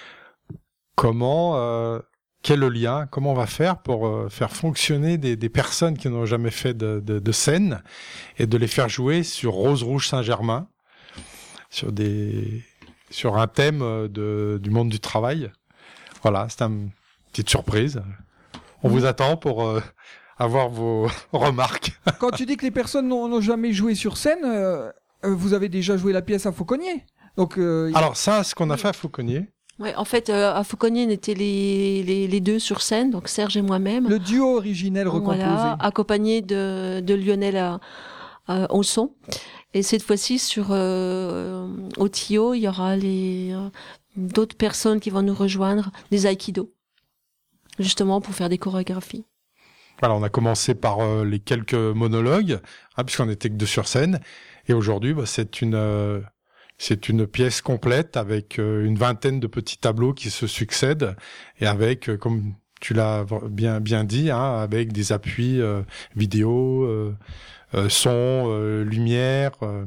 S3: comment euh, Quel est le lien? Comment on va faire pour euh, faire fonctionner des, des personnes qui n'ont jamais fait de, de, de scène et de les faire jouer sur Rose Rouge Saint-Germain, sur des, sur un thème de, du monde du travail. Voilà, c'est une petite surprise. On mmh. vous attend pour euh, avoir vos remarques.
S1: Quand tu dis que les personnes n'ont, n'ont jamais joué sur scène, euh, vous avez déjà joué la pièce à Fauconnier. Donc, euh,
S3: alors ça, ce qu'on a fait à Fauconnier.
S2: Ouais, en fait, euh, à Fauconnier, on était les, les, les deux sur scène, donc Serge et moi-même.
S1: Le duo originel recomposé.
S2: Voilà, accompagné de, de Lionel à, à, au son. Et cette fois-ci, sur euh, au T I O, il y aura les, euh, d'autres personnes qui vont nous rejoindre, des aïkido, justement pour faire des chorégraphies.
S3: Voilà, on a commencé par euh, les quelques monologues, hein, puisqu'on n'était que deux sur scène. Et aujourd'hui, bah, c'est une... Euh, C'est une pièce complète avec euh, une vingtaine de petits tableaux qui se succèdent et avec, euh, comme tu l'as bien bien dit, hein, avec des appuis euh, vidéo, euh, euh, son, euh, lumière euh,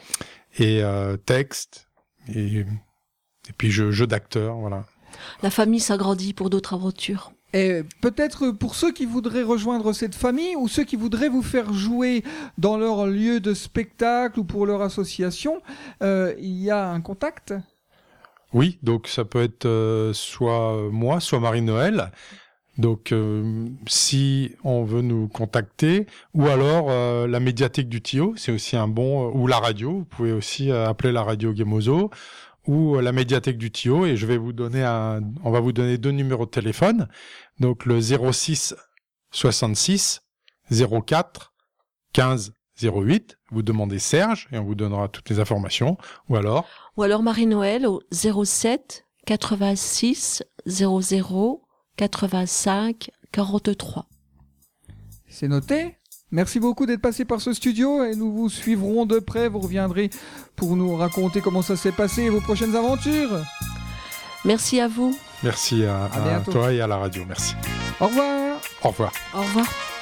S3: et euh, texte et, et puis jeu, jeu d'acteurs, voilà.
S2: La famille s'agrandit pour d'autres aventures.
S1: Et peut-être pour ceux qui voudraient rejoindre cette famille ou ceux qui voudraient vous faire jouer dans leur lieu de spectacle ou pour leur association, euh, il y a un contact ?
S3: Oui, donc ça peut être euh, soit moi, soit Marie-Noël. Donc euh, si on veut nous contacter, ou alors euh, la médiathèque du T I O, c'est aussi un bon, ou la radio, vous pouvez aussi euh, appeler la radio Gemozo, ou la médiathèque du T I O, et je vais vous donner un, on va vous donner deux numéros de téléphone. Donc le zéro six soixante-six zéro quatre quinze zéro huit, vous demandez Serge et on vous donnera toutes les informations, ou alors
S2: ou alors Marie-Noël au zéro sept quatre-vingt-six zéro zéro quatre-vingt-cinq quarante-trois.
S1: C'est noté. Merci beaucoup d'être passé par ce studio et nous vous suivrons de près. Vous reviendrez pour nous raconter comment ça s'est passé et vos prochaines aventures.
S2: Merci à vous.
S3: Merci à, à, à toi et à la radio. Merci.
S1: Au revoir.
S3: Au revoir.
S2: Au revoir.